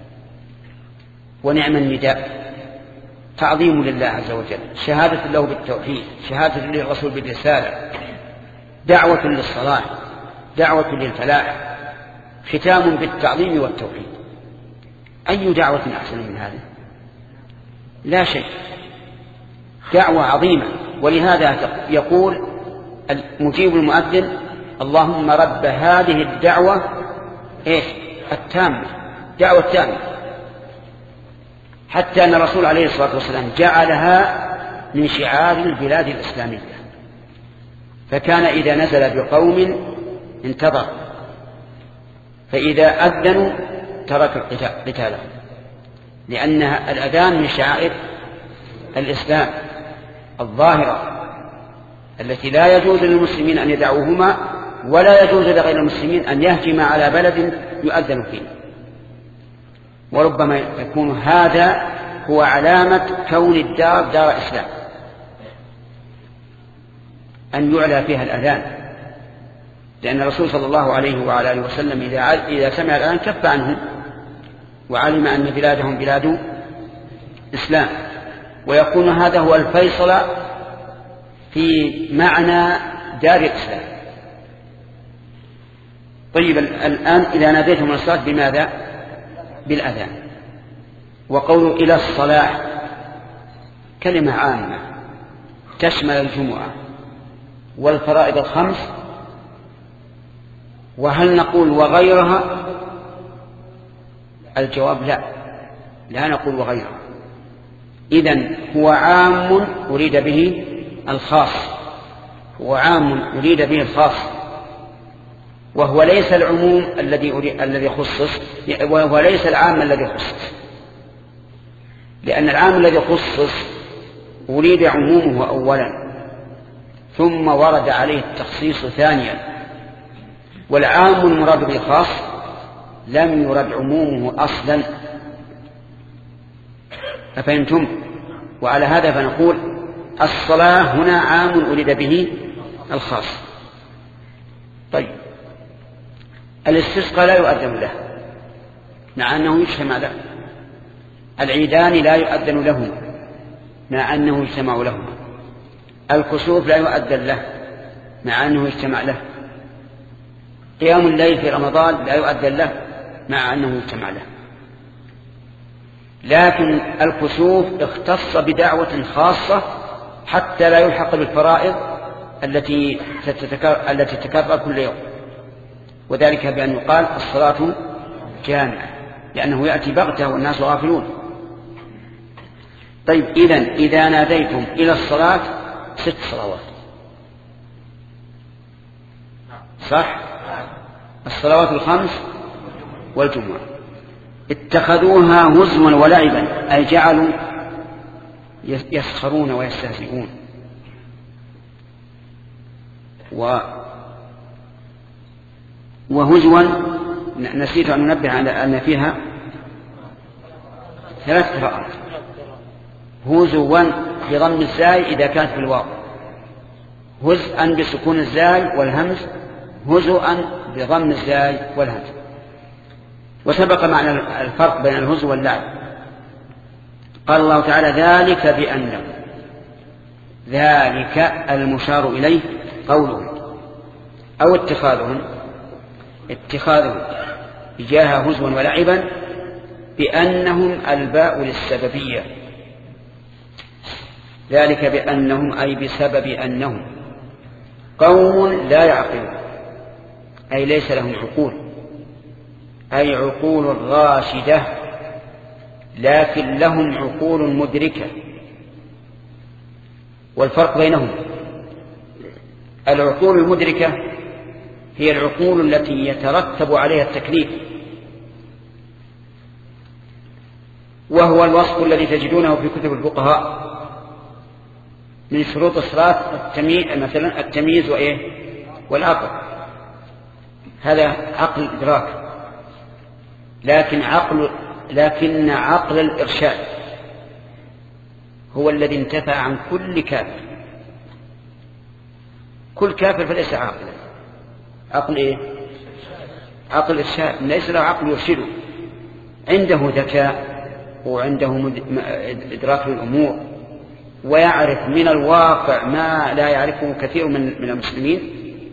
ونعم النداء، تعظيم لله عز وجل، شهادة له بالتوحيد، شهادة للرسول بالرسالة، دعوة للصلاة، دعوة للفلاح، ختام بالتعظيم والتوحيد. أي دعوة أحسن من هذا؟ لا شيء، دعوة عظيمة. ولهذا يقول مجيب المؤذن اللهم رب هذه الدعوة إيه؟ التامة، دعوة التامة. حتى أن الرسول عليه الصلاة والسلام جعلها من شعار البلاد الإسلامية، فكان إذا نزل بقوم انتظر، فإذا أذنوا ترك القتال، لأن الأذان من شعائر الإسلام الظاهرة التي لا يجوز للمسلمين أن يدعوهما، ولا يجوز لغير المسلمين أن يهجم على بلد يؤذن فيه. وربما يكون هذا هو علامة كون الدار دار إسلام، أن يعلى فيها الأذان، لأن الرسول صلى الله عليه وعلى آله وسلم إذا سمع الأذان كف عنه وعلم أن بلادهم بلاد إسلام، ويكون هذا هو الفيصل في معنى دار الإسلام. طيب الآن إذا ناديتهم الصلاة بماذا؟ بالأذان. وقول إلى الصلاة كلمة عامة تشمل الجمعة والفرائض الخمس، وهل نقول وغيرها؟ الجواب لا، لا نقول وغيرها. إذن هو عام أريد به الخاص، هو عام أريد به الخاص، وهو ليس العموم الذي الذي خصص، وهو ليس العام الذي خصص، لأن العام الذي خصص أريد عمومه أولا ثم ورد عليه التخصيص ثانيا، والعام المراد بالخاص لم يرد عمومه أصلا. أفهمتم؟ وعلى هذا فنقول الصلاة هنا عام أريد به الخاص. طيب الاستسقاء لا يؤذن له مع أنه يجتمع له، العيدان لا يؤذن لهما مع أنه يجتمع لهما، الكسوف لا يؤذن له مع أنه يجتمع له، قيام الليل في رمضان لا يؤذن له مع أنه يجتمع له. لكن الكسوف اختص بدعوة خاصة حتى لا يلحق بالفرائض التي تتكرر, التي تتكرر كل يوم، وذلك بأن يقال الصلاة جامعة، لأنه يأتي بغتة والناس غافلون. طيب إذن إذا ناديتم إلى الصلاة ست صلوات، صح؟ الصلوات الخمس والجمعة. اتخذوها هزوا ولعبا، أي جعلوا يسخرون ويستهزئون. و وهزوا نسيت أن ننبه على أن فيها ثلاث قراءات، هزوا بضم الزاي إذا كانت بالواو، هزءا بسكون الزاي والهمز، هزوا بضم الزاي والهمز. وسبق معنى الفرق بين الهزو واللعب. قال الله تعالى ذلك بأنه، ذلك المشار إليه قولهم أو اتخاذهم اتخاذهم إياها هزوا ولعبا بأنهم الباء للسببية، ذلك بأنهم أي بسبب أنهم قوم لا يعقلون، أي ليس لهم عقول، أي عقول راشدة، لكن لهم عقول مدركة. والفرق بينهم العقول المدركة هي العقول التي يترتب عليها التكليف، وهو الوصف الذي تجدونه في كتب الفقهاء من شروط الصلاة التمييز، مثلا التمييز وإيه والعقل، هذا عقل الإدراك. لكن عقل لكن عقل الإرشاد هو الذي انتفى عن كل كافر. كل كافر فليس عاقلا. عقل إيه؟ عقل إرشاد، ليس له عقل يرشده، عنده ذكاء وعنده إدراك للأمور، ويعرف من الواقع ما لا يعرفه كثير من من المسلمين.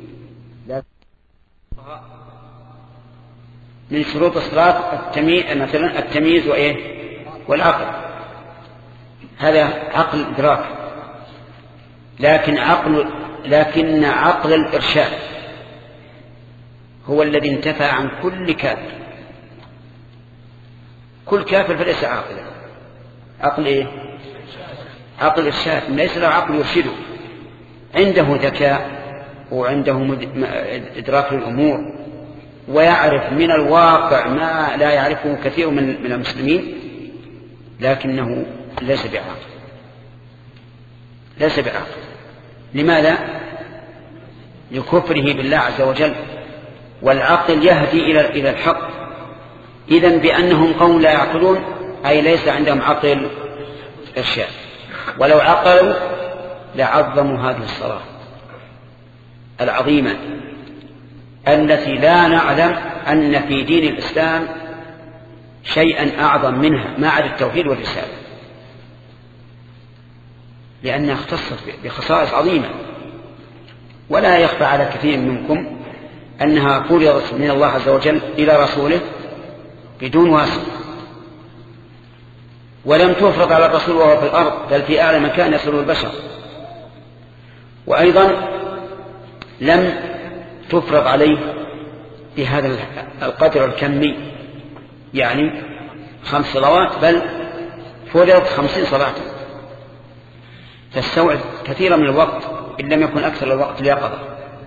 من شروط الصلاة التمييز، مثلا التمييز وإيه والعقل، هذا عقل إدراك. لكن عقل لكن عقل الإرشاد هو الذي انتفى عن كل كافر. كل كافر فليس عاقلا. عقل إيه؟ عقل إرشاد، ليس له عقل يرشده، عنده ذكاء وعنده إدراك للأمور، ويعرف من الواقع ما لا يعرفه كثير من من المسلمين، لكنه ليس بعاقل. ليس بعاقل. لماذا؟ لكفره بالله عز وجل. والعقل يهدي إلى إلى الحق. إذن بأنهم قوم لا يعقلون، أي ليس عندهم عقل إرشاد. ولو عقلوا لعظموا هذه الصلاة العظيمة التي لا نعلم أن في دين الإسلام شيئا أعظم منها ما عدا التوحيد والرسالة، لأنها اختصت بخصائص عظيمة. ولا يخفى على كثير منكم أنها فرضت من الله عز وجل إلى رسوله بدون واسطة، ولم تفرض على الرسول وهو في الأرض، بل في أعلى مكان يصله البشر. وأيضا لم تفرض عليه بهذا القدر الكمي، يعني خمس صلوات، بل فرض خمسين صلاة تستوعب كثيرا من الوقت إن لم يكن أكثر الوقت اليقظة.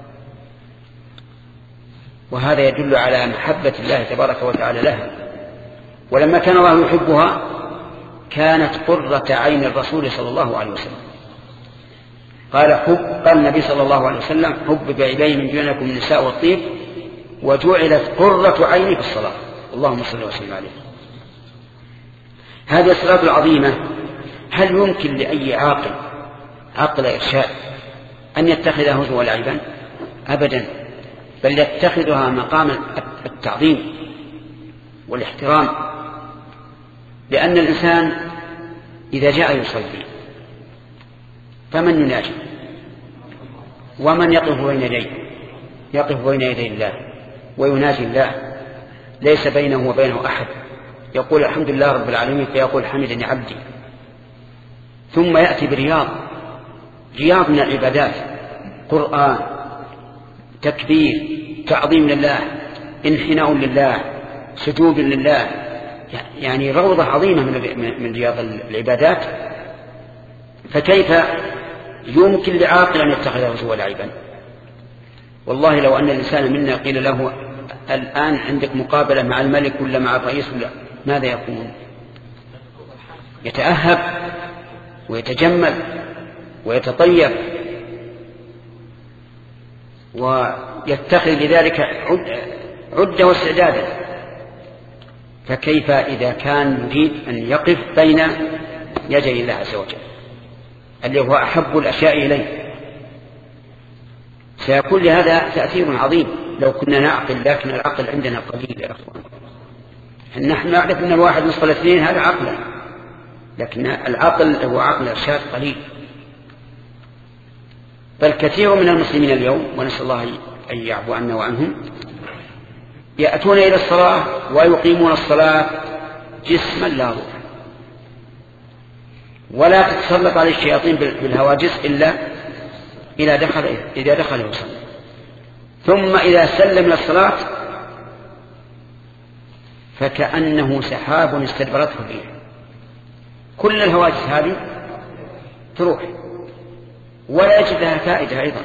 وهذا يدل على محبة الله تبارك وتعالى لها. ولما كان الله يحبها كانت قرة عين الرسول صلى الله عليه وسلم. قال حب قال النبي صلى الله عليه وسلم: حبب إلي من دونكم النساء والطيب وجعلت قرة عيني في الصلاة. اللهم صل وسلم عليه. هذه الصلاة العظيمة هل يمكن لأي عاقل عقل إرشاد أن يتخذها هزوا ولعبا؟ أبدا، بل يتخذها مقام التعظيم والاحترام. لأن الإنسان إذا جاء يصلي فمن يناجي ومن يقف بين يديه؟ يقف بين يدي الله ويناجي الله، ليس بينه وبينه أحد. يقول الحمد لله رب العالمين فيقول حمدني عبدي، ثم يأتي برياض رياض من العبادات، قرآن، تكبير، تعظيم لله، انحناء لله، سجود لله، يعني روضة عظيمة من رياض العبادات. فكيف يمكن لعاقل أن يتخذ هزوا ولعبا؟ والله لو أن الإنسان منا قيل له الآن عندك مقابلة مع الملك ولا مع الرئيس ولا، ماذا يكون؟ يتأهب ويتجمل ويتطيب ويتخذ لذلك عدة واستعدادا. فكيف إذا كان يريد أن يقف بين يدي الله عز وجل الذي هو أحب الأشياء إليه؟ سيكون لهذا تأثير عظيم لو كنا نعقل، لكن العقل عندنا قليل يا أخوان. نحن نعرف أن الواحد نصف الاثنين هذا عقلا، لكن العقل هو عقل إرشاد قليل. بل كثير من المسلمين اليوم، ونسأل الله أن يعفو عنا وعنهم، يأتون إلى الصلاة ويقيمون الصلاة جسما لا روح، ولا تتسلط عليه الشياطين بالهواجس إلا إذا دخل إذا دخل يصلي، ثم إذا سلم إلى الصلاة فكأنه سحاب استدبرته الريح، كل الهواجس هذه تروح ولا يجد لها فائدة أيضا.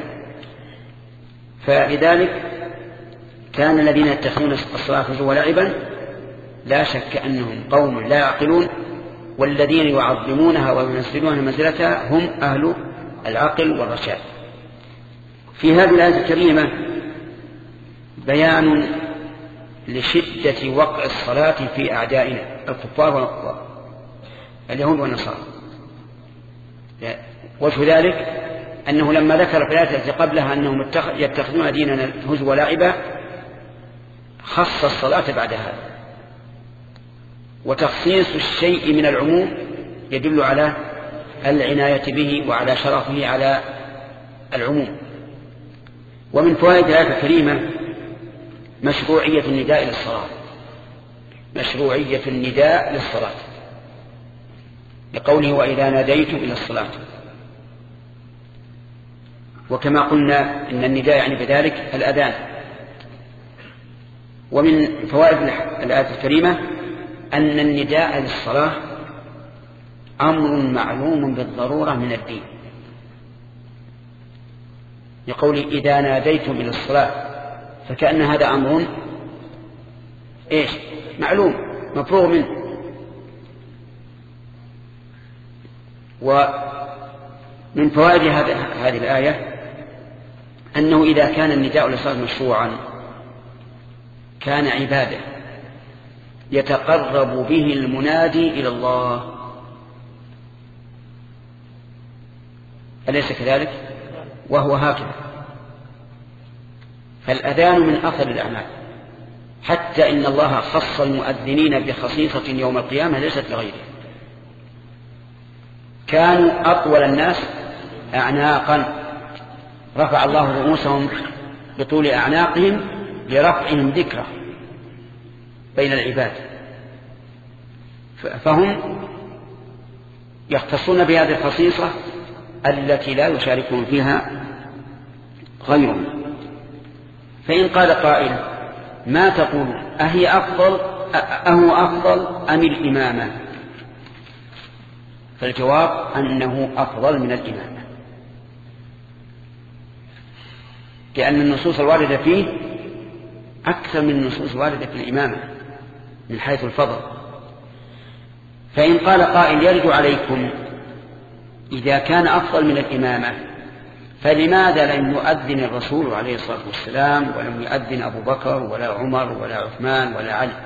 فلذلك كان الذين يتخذون الصلاة هزوا ولعبا لا شك أنهم قوم لا يعقلون، والذين يعظمونها وينزلونها منزلتها هم أهل العقل والرشاد. في هذه الآية الكريمة بيان لشدة وقع الصلاة في أعدائنا الكفار واليهود والنصارى. وجه ذلك أنه لما ذكر في الآية التي قبلها أنهم يتخذون ديننا هزوا ولعبا خص الصلاة بعد هذا، وتخصيص الشيء من العموم يدل على العناية به وعلى شرفه على العموم. ومن فوائد الآية الكريمة مشروعية النداء للصلاة، مشروعية النداء للصلاة لقوله وإذا ناديتم إلى الصلاة. وكما قلنا إن النداء يعني بذلك الأذان. ومن فوائد الآية الكريمة أن النداء للصلاة أمر معلوم بالضرورة من الدين، لقول إذا ناديتم إلى الصلاة، فكأن هذا أمر إيش معلوم مفروغ منه. ومن فوائد هذه الآية أنه إذا كان النداء للصلاة مشروعا كان عبادة يتقرب به المنادي إلى الله، أليس كذلك؟ وهو هكذا. فالأذان من أفضل الأعمال، حتى إن الله خص المؤذنين بخصيصة يوم القيامة ليست لغيره. كانوا أطول الناس أعناقا، رفع الله رؤوسهم بطول أعناقهم لرفعهم ذكرى بين العباد، فهم يختصون بهذه الخصيصة التي لا يشاركون فيها غيرهم. فإن قال قائل ما تقول أهي أفضل أهو أفضل أم الإمامة؟ فالجواب أنه أفضل من الإمامة، لأن النصوص الواردة فيه أكثر من النصوص الواردة في الإمامة من حيث الفضل. فإن قال قائل يرد عليكم إذا كان أفضل من الإمامة فلماذا لم يؤذن الرسول عليه الصلاة والسلام ولم يؤذن أبو بكر ولا عمر ولا عثمان ولا علي؟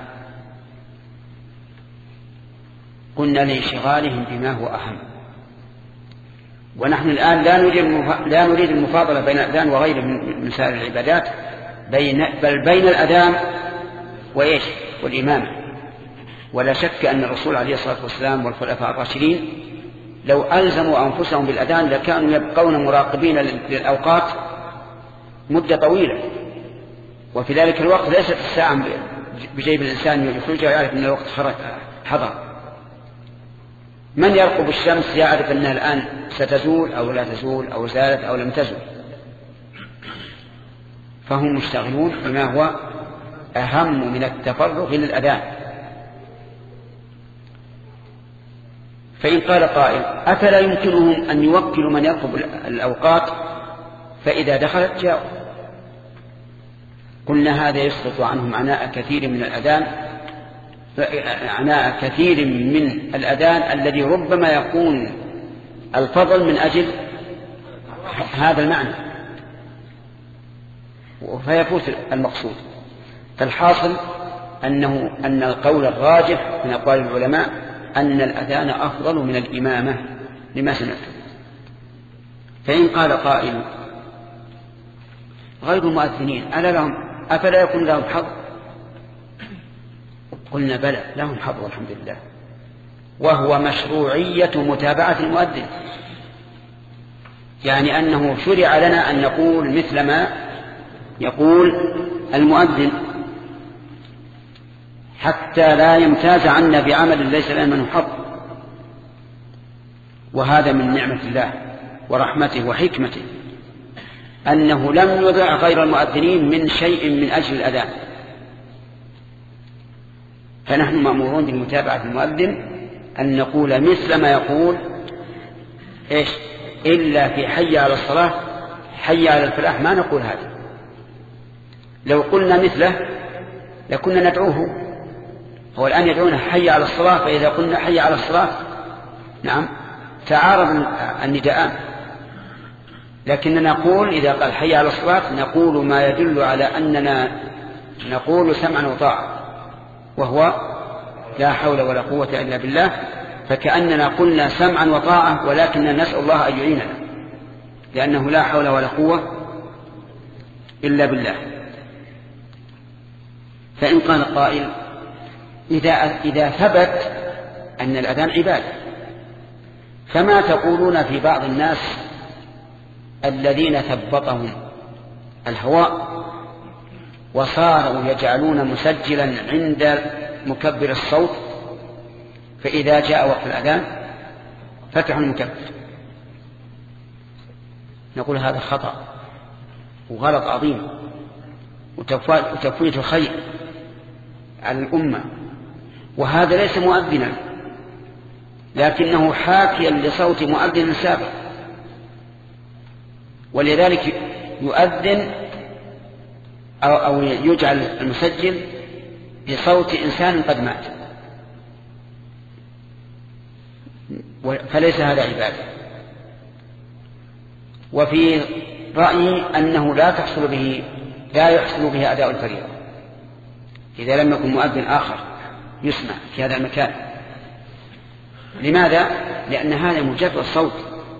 قلنا لانشغالهم بما هو أهم، ونحن الآن لا نريد لا نريد المفاضلة بين الأذان وغيره من سائر العبادات، بين بل بين الأذان وإيش والإمامة. ولا شك أن الرسول عليه الصلاة والسلام والخلفاء الراشدين لو ألزموا أنفسهم بالأذان لكانوا يبقون مراقبين للأوقات مدة طويلة، وفي ذلك الوقت ليست الساعة بجيب الإنسان يخرج ويعرف أن الوقت حضر. من يرقب الشمس يعرف أنها الآن ستزول أو لا تزول أو زالت أو لم تزول، فهم مشتغلون بما هو أهم من التفرغ للأذان. فإن قال قائل أفلا يمكنهم أن يوكلوا من يرقب الأوقات فإذا دخلت جاءوا؟ قلنا هذا يسقط عنهم عناء كثير من الأذان عناء كثير من الأذان الذي ربما يكون الفضل من أجل هذا المعنى فيفوت المقصود. فالحاصل أنه أن القول الراجح من أقوال العلماء أن الأذان أفضل من الإمامة لما سمعت. فإن قال قائل غير المؤذنين ألا لهم أفلا يكون لهم حظ؟ قلنا بلى لهم حظ والحمد لله، وهو مشروعية متابعة المؤذن. يعني أنه شرع لنا أن نقول مثل ما يقول المؤذن حتى لا يمتاز عنا بعمل ليس لنا منه حظ. وهذا من نعمة الله ورحمته وحكمته أنه لم يضع غير المؤذنين من شيء من أجل الأذان، فنحن مأمورون بمتابعة المؤذن أن نقول مثل ما يقول إيش إلا في حي على الصلاة حي على الفلاح ما نقول هذا. لو قلنا مثله لكنا ندعوه، هو الآن يدعونا حي على الصلاة، فإذا قلنا حي على الصلاة نعم تعارض النداءان، لكننا نقول إذا قال حي على الصلاة نقول ما يدل على أننا نقول سمعا وطاعة، وهو لا حول ولا قوة إلا بالله، فكأننا قلنا سمعا وطاعة ولكننا نسأل الله أن يعيننا، لأنه لا حول ولا قوة إلا بالله. فإن قال قائل إذا, إذا ثبت أن الأذان عبادة، فما تقولون في بعض الناس الذين ثبطهم الهواء وصاروا يجعلون مسجلا عند مكبر الصوت، فإذا جاء وقت الأذان فتحوا المكبر؟ نقول هذا خطأ وغلط عظيم وتفويت الخير على الأمة، وهذا ليس مؤذنا لكنه حاكيا لصوت مؤذن سابق، ولذلك يؤذن أو, أو يجعل المسجل بصوت إنسان قد مات، فليس هذا عبادة. وفي رأيي أنه لا تحصل به لا يحصل به أداء الفريضة إذا لم يكن مؤذن آخر يسمع في هذا المكان. لماذا؟ لأن هذا مجرد صوت،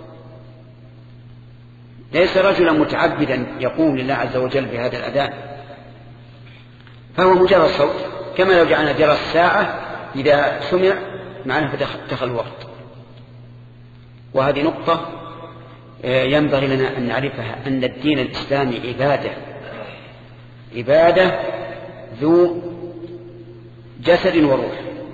ليس رجلا متعبدا يقوم لله عز وجل بهذا الأذان، فهو مجرد صوت، كما لو جعلنا جرس الساعة إذا سمع معناه فدخل الوقت. وهذه نقطة ينبغي لنا أن نعرفها، أن الدين الإسلامي عبادة، عبادة ذو جسد وروح،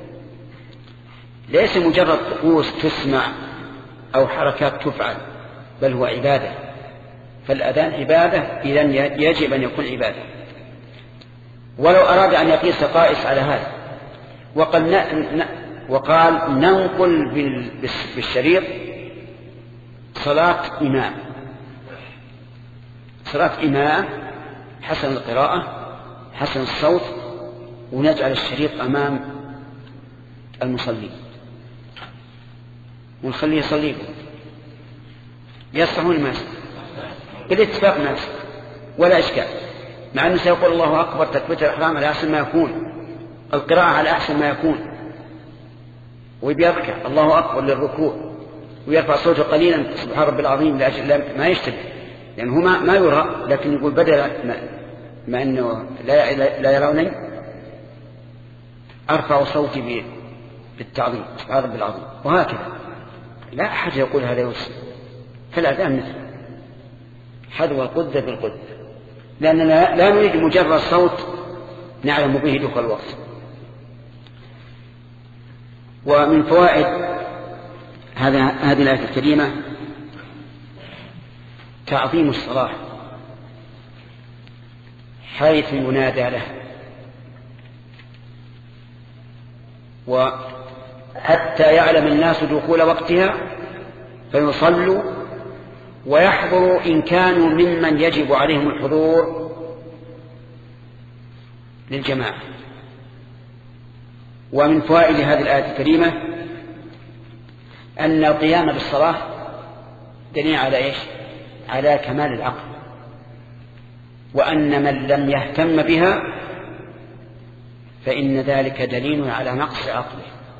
ليس مجرد طقوس تسمع أو حركات تفعل، بل هو عبادة. فالأذان عبادة، إذن يجب أن يكون عبادة. ولو أراد أن يقيس قائس على هذا وقال, ن... وقال ننقل بالشريط صلاة إمام، صلاة إمام حسن القراءة حسن الصوت، ونجعل الشريط أمام المصلي ونخليه يصلي يصحون الناس بالاتفاق ناس ولا إشكال، مع أنه سيقول الله أكبر تكبيرة الإحرام على أحسن ما يكون، القراءة على أحسن ما يكون، ويركع الله أكبر للركوع ويرفع صوته قليلا سبحان رب العظيم لأجل ما يشتبه، لأنه يعني ما, ما يرى، لكن يقول بدل ما, ما أنه لا, لا يروني أرفع صوتي بالتعظيم سبحان رب العظيم، وهكذا. لا أحد يقول هذا يوسف، فالأذان مثل حذو القدة بالقدة، لأننا لا نريد مجرد صوت نعلم به دخول الوقت. ومن فوائد هذا هذه الآية الكريمة تعظيم الصلاة حيث ينادى له، وحتى يعلم الناس دخول وقتها فيصلوا ويحضروا إن كانوا ممن يجب عليهم الحضور للجماعة. ومن فوائد هذه الآية الكريمة أن القيام بالصلاة دليل على إيش؟ على كمال العقل، وأن من لم يهتم بها فإن ذلك دليل على نقص عقله،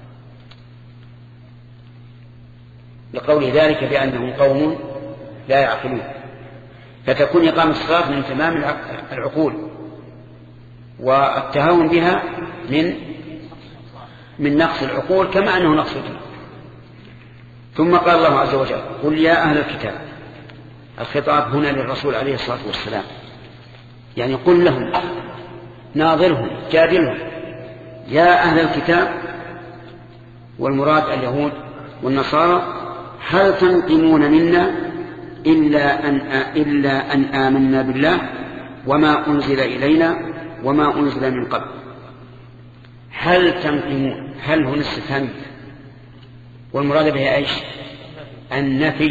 لقول ذلك بأنهم قوم لا يعقلون. فتكون إقامة الصلاة من تمام العقول، والتهاون بها من من نقص العقول كما أنه نقص الدين. ثم قال الله عز وجل قل يا أهل الكتاب الخطاب هنا للرسول عليه الصلاة والسلام، يعني قل لهم، ناظرهم، جادلهم يا أهل الكتاب، والمراد اليهود والنصارى، هل تنقمون منا إلا أن, إلا أن آمنا بالله وما أنزل إلينا وما أنزل من قبل. هل تنقمون، هل هنا استفهام، والمراد بها ايش؟ النفي،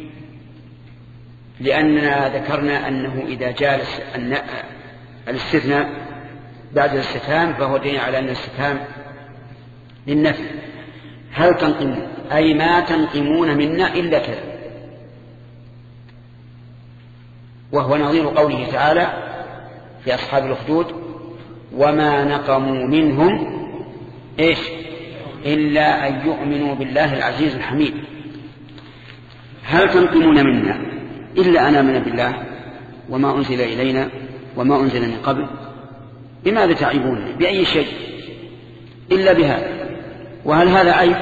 لأننا ذكرنا أنه إذا جاء الاستثناء بعد الاستفهام فهو دليل على أن الاستفهام للنفي. هل تنقمون أي ما تنقمون منا إلا كذا، وهو نظير قوله تعالى في أصحاب الأخدود وما نقموا منهم إيش إلا أن يؤمنوا بالله العزيز الحميد. هل تنقمون منا إلا أن آمنا بالله وما أنزل إلينا وما أنزل من قبل. بماذا تعيبون؟ بأي شيء إلا بهذا. وهل هذا عيب؟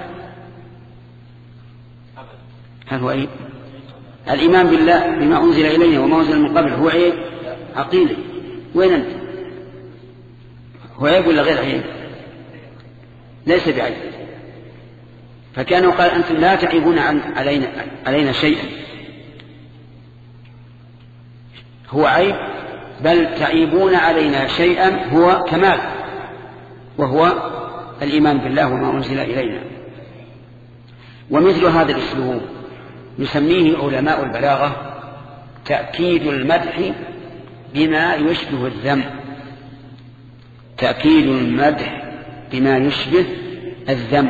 هل هو عيب؟ الإيمان بالله بما أنزل إلينا وما أنزل من قبل هو عيب عقيدة. وين أنت؟ هو عيب ولا غير عيب؟ ليس بعيب. فكانوا قال أنتم لا تعيبون عن علينا, علينا شيئا، هو عيب، بل تعيبون علينا شيئا هو كمال، وهو الإيمان بالله وما أنزل إلينا. ومثل هذا الأسلوب يسميه علماء البلاغة تأكيد المدح بما يشبه الذم. تأكيد المدح بما يشبه الذم.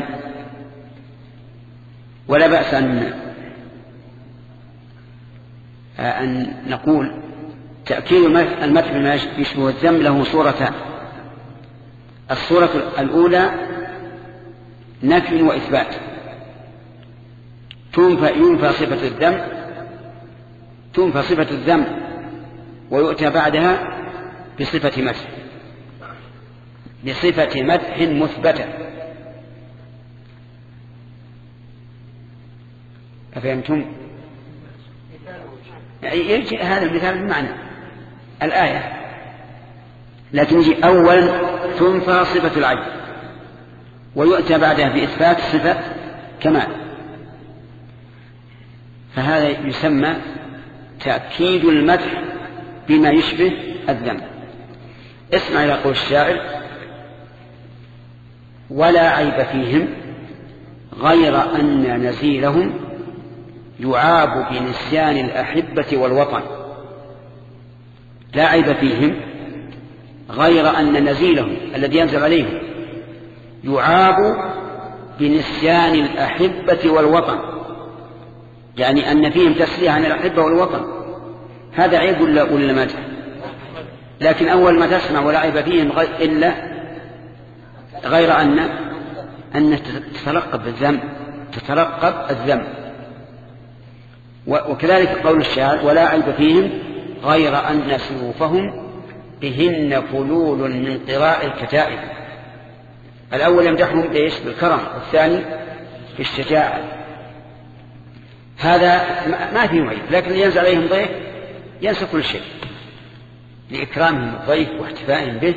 ولا بأس أن أن نقول تأكيد المدح بما يشبه الذم له صورتان. الصورة الأولى نفي وإثبات، تنفى ينفى صفة الذم تنفى صفة الذم ويؤتى بعدها بصفة مدح بصفة مدح مثبتة. أفهمتم؟ يجي هذا المثال بمعنى الآية، لكن يجي أولا تنفى صفة العيب ويؤتى بعدها بإثبات صفة كمال، فهذا يسمى تأكيد المدح بما يشبه الذم. اسمع إلى قول الشاعر: ولا عيب فيهم غير أن نزيلهم يعاب بنسيان الأحبة والوطن. لا عيب فيهم غير أن نزيلهم الذي ينزل عليهم يعاب بنسيان الأحبة والوطن، يعني أن فيهم تسليه عن الأحبة والوطن. هذا عيب ولا ولا مدح؟ لكن أول ما تسمع ولا عيب فيهم إلا غير أن أن تترقب الذنب تترقب الذنب. وكذلك قول الشاعر: ولا عيب فيهم غير أن سيوفهم بهن فلول من قراء الكتائب. الأول يمدحهم بإيش؟ بالكرم، والثاني بالشجاعة. هذا ما فيه عيب، لكن اللي ينزل عليهم ضيف ينسى كل شيء لإكرامهم الضيف واحتفائهم به.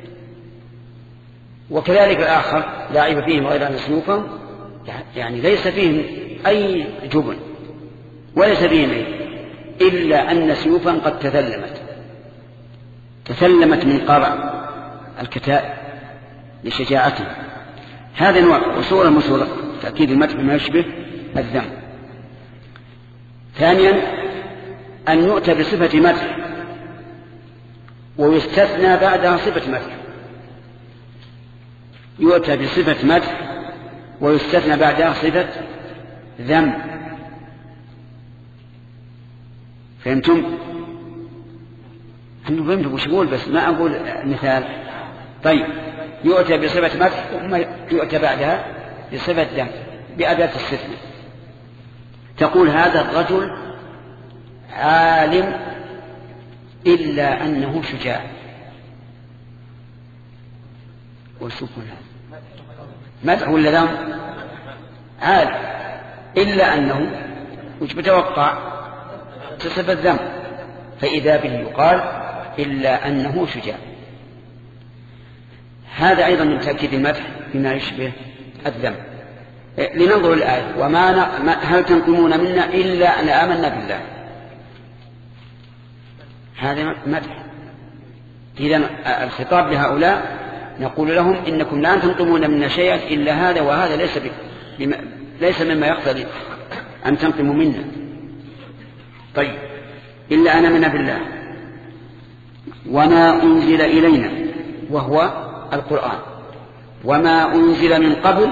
وكذلك الآخر: لا عيب فيهم غير أن سيوفهم، يعني ليس فيهم أي جبن وليس فيهم عيب، إلا أن سيوفهم قد تثلمت تثلمت من قرع الكتائب لشجاعتهم. هذا نوع وصورة من صورة تأكيد المدح بما يشبه الذم. ثانيا أن يؤتى بصفة مدح ويستثنى بعدها صفة مدح. يؤتى بصفة مدح ويستثنى بعدها صفة ذم. فهمتم؟ أنه فهمتم وش أقول، بس ما أقول مثال. طيب، يؤتى بصفة مدح ثم يؤتى بعدها بصفة ذم بأداة الاستثناء. تقول: هذا الرجل عالم إلا أنه شجاع. وشكرا مدح ولا ذم؟ عالم إلا أنه، وش بتوقع؟ تصف الذم، فإذا به يقال إلا أنه شجاع. هذا أيضا من تأكيد المدح بما يشبه الذم. لننظر الآية: وما ن... هل تنقمون منا إلا أن آمنا بالله. هذا مدح. إذن الخطاب لهؤلاء نقول لهم إنكم لا تنقمون منا شيئا إلا هذا، وهذا ليس ب... بما... ليس مما يقتضي أن تنقموا منا. طيب، إلا أن آمنا بالله وما أنزل إلينا، وهو القرآن، وما أنزل من قبل،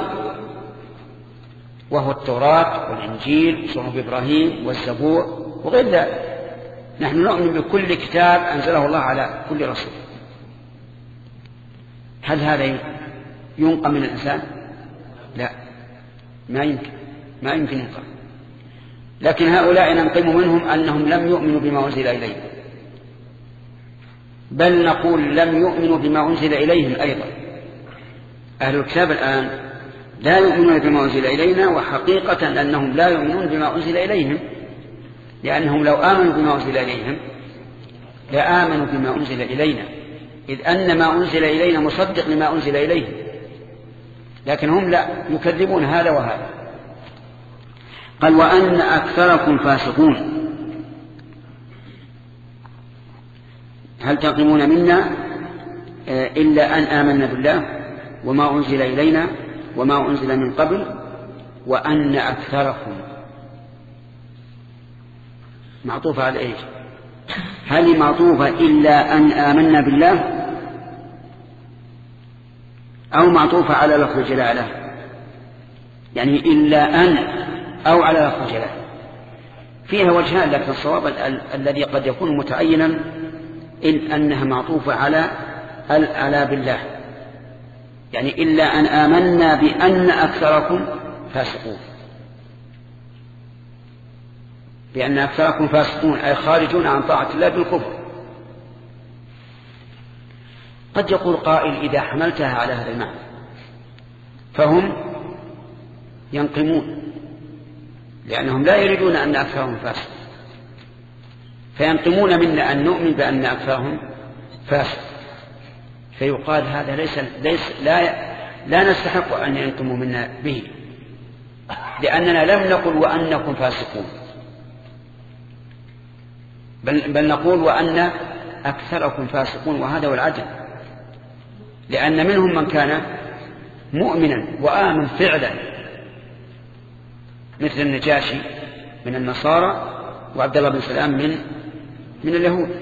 وهو التوراة والإنجيل صحف إبراهيم والزبور وغير ذلك. نحن نؤمن بكل كتاب أنزله الله على كل رسول. هل هذا ينقم من الإنسان؟ لا، ما يمكن ما يمكن ينقم. لكن هؤلاء ننقم منهم أنهم لم يؤمنوا بما أنزل إليهم، بل نقول لم يؤمنوا بما أنزل إليهم أيضا. أهل الكتاب الآن لا يؤمنون بما أنزل إلينا، وحقيقة أنهم لا يؤمنون بما أنزل إليهم، لأنهم لو آمنوا بما أنزل إليهم لآمنوا بما أنزل إلينا، إذ أن ما أنزل إلينا مصدق لما أنزل إليهم، لكن هم لا يكذبون هذا وهذا. قال: وأن أكثركم فاسقون. هل تنقمون منا إلا أن آمنا بالله وما أنزل إلينا وما أنزل من قبل وأن أكثركم. معطوفة على إيش؟ هل معطوفة إلا أن آمنا بالله أو معطوفة على لفظ الجلالة؟ يعني إلا أن أو على لفظ الجلالة. فيها وجهان، لكن الصواب ال- الذي قد يكون متعينا إن أنها معطوفة على على بالله، يعني إلا أن آمنا بأن أكثركم فاسقون، بأن أكثركم فاسقون أي خارجون عن طاعة الله بالكفر. قد يقول قائل: إذا حملتها على هذا المعنى فهم ينقمون، لأنهم لا يريدون أن أكثرهم فاسق، فينقمون منا أن نؤمن بأن أكثرهم فاسق. فيقال هذا ليس, ليس لا, لا نستحق أن ينقموا منا به، لأننا لم نقل وأنكم فاسقون، بل, بل نقول وأن أكثركم فاسقون، وهذا هو العدل، لأن منهم من كان مؤمنا وآمن فعلا مثل النجاشي من النصارى وعبد الله بن سلام من من اليهود،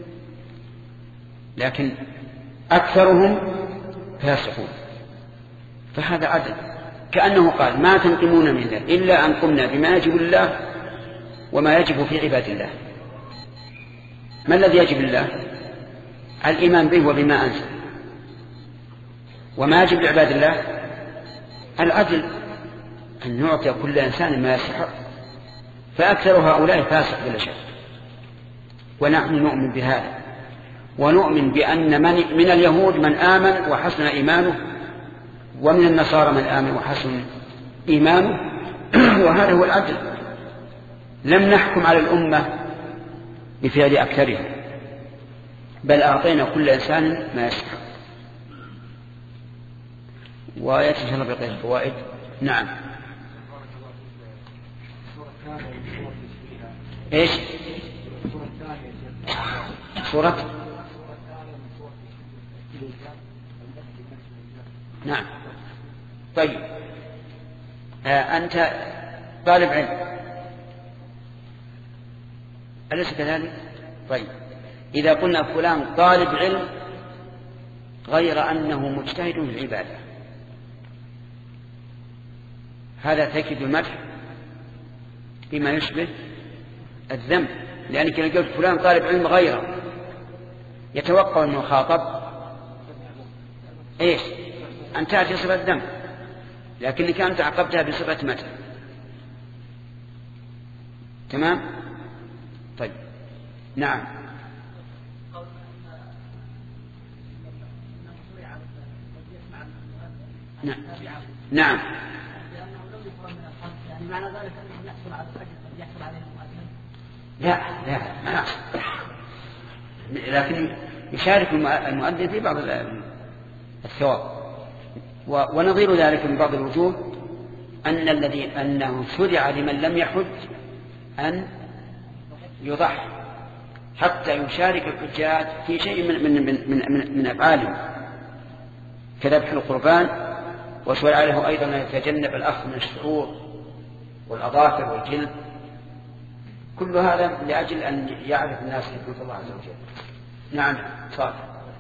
لكن أكثرهم فاسقون، فهذا عدل. كأنه قال: ما تنقمون منا إلا أن قمنا بما يجب لله وما يجب في عباد الله. ما الذي يجب لله؟ الإيمان به وبما أنزل. وما يجب لعباد الله العدل، أن نعطي كل إنسان ما يستحق، فأكثر هؤلاء فاسق بلا شك. ونحن نؤمن بهذا، ونؤمن بأن من, من اليهود من آمن وحسن إيمانه، ومن النصارى من آمن وحسن إيمانه، وهذا هو العدل. لم نحكم على الأمة بفعل أكثرها، بل أعطينا كل إنسان ما يستحق. وآيات إن شاء الله بقية الفوائد. نعم. إيش؟ سورة. نعم. طيب، آه أنت طالب علم أليس كذلك؟ طيب، إذا قلنا فلان طالب علم غير أنه مجتهد في العبادة، هذا تأكيد المدح بما يشبه الذم، لأنك لو قلت فلان طالب علم غيره يتوقع أنه خاطب إيش؟ أن تأتي صفة الذم، لكنك أنت عقبتها بصفة مدح. تمام؟ طيب، نعم. نعم نعم معنى ذلك أنهم يحصل على الأجر الذي يحصل عليه المؤذن. لا لا ما لكن يشارك المؤذن في بعض الثواب. ونظير ذلك من بعض الوجوه أن الذي أنه شرع لمن لم يحج أن يضحي حتى يشارك الحجاج في شيء من من من من, من أفعالهم كذبح القربان، وشرع له أيضا أن يتجنب الأخذ من الشعور والأظافر والجلد. كل هذا لأجل أن يعرف الناس حكمة الله عز وجل. نعم صالح.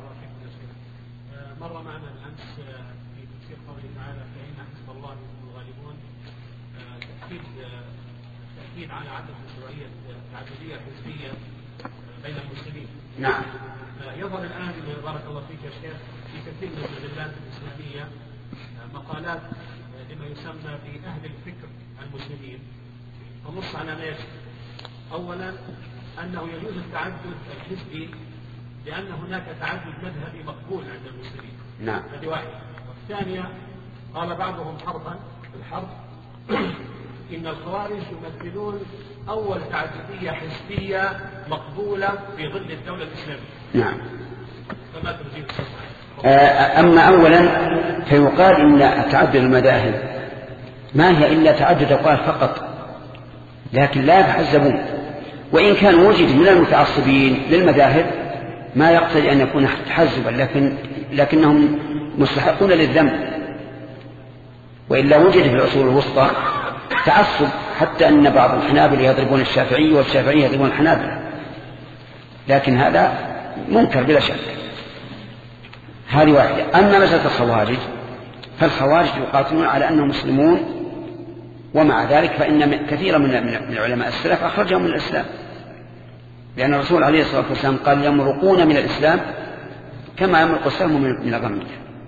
مر معنا الأمس في تفسير قوله تعالى فإن حزب الله هم الغالبون تأكيد تأكيد على عدم مشروعية تعددية حزبية بين المسلمين. نعم. يظهر الآن بارك الله فيك يا شيخ في كثير من المجلات الإسلامية مقالات لما يسمى بأهل الفكر المسلمين تنص على ما يجب. أولا أنه يجوز التعدد الحزبي لأن هناك تعدد مذهبي مقبول عند المسلمين. نعم. هذه واحدة. والثانية قال بعضهم حرفا الحرف إن الخوارج يمثلون أول تعددية حزبية مقبولة في ظل الدولة الإسلامية. نعم. فما تجيب؟ أما أولا فيقال إن تعدد المذاهب ما هي إلا تعدد أقوال فقط، لكن لا يتحزبون. وإن كان وجد من المتعصبين للمذاهب ما يقتضي أن يكون تحزبا، لكن لكنهم مستحقون للذنب. وإلا وجد في العصور الوسطى تعصب حتى أن بعض الحنابلة يضربون الشافعي والشافعي يضربون الحنابلة، لكن هذا منكر بلا شك. هذه واحدة. أما مسألة الخوارج فالخوارج يقاتلون على أنهم مسلمون، ومع ذلك فإن كثيرا من علماء السلف أخرجهم من الإسلام، لأن الرسول عليه الصلاة والسلام قال يمرقون من الإسلام كما يمرق السهم من الرمية.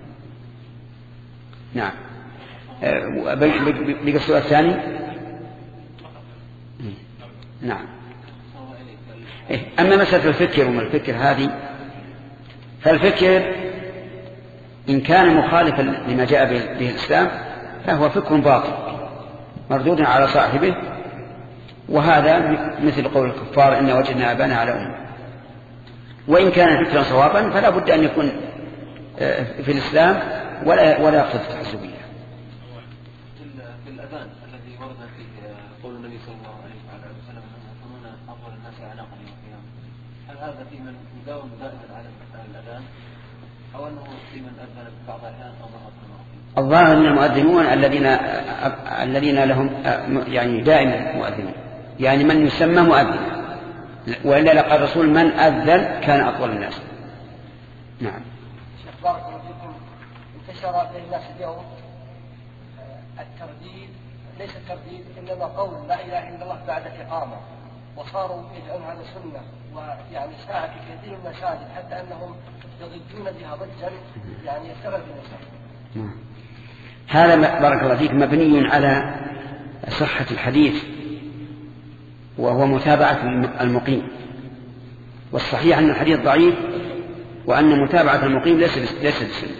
نعم. بقى السؤال الثاني. نعم. أما مسألة الفكر وما الفكر هذه، فالفكر إن كان مخالفا لما جاء به الإسلام فهو فكر باطل مردود على صاحبه، وهذا مثل قول الكفار إن وجدنا آباءنا على أمة. وإن كان فكرا صوابا فلا بد أن يكون في الإسلام ولا ولا يقصد التحزبية. في الأذان الذي ورد فيه قول النبي صلى الله عليه وسلم أنهم يكونون أفضل الناس أعناقا يوم القيامة، هل هذا في من يداوم دائما على الأذان أو أنه في من أذن بعض الأحيان أو مرة أخرى؟ الظاهر أن المؤذنون الذين الذين لهم يعني دائما مؤذنين، يعني من يسمى مؤذن، وإلا لقى الرسول من أذن كان أطول الناس. نعم. شيخ بارك الله فيكم، انتشر بين الناس اليوم الترديد، ليس الترديد إنما قول لا إله إلا الله بعد الإقامة، وصاروا يجعلون هذا سنة، ويعني ساعة في كثير من المساجد حتى أنهم يضجون بها ضجا يعني يستغرب الإنسان. هذا بارك الله فيك مبني على صحة الحديث وهو متابعة المقيم، والصحيح أن الحديث ضعيف وأن متابعة المقيم ليس ليس بسنة.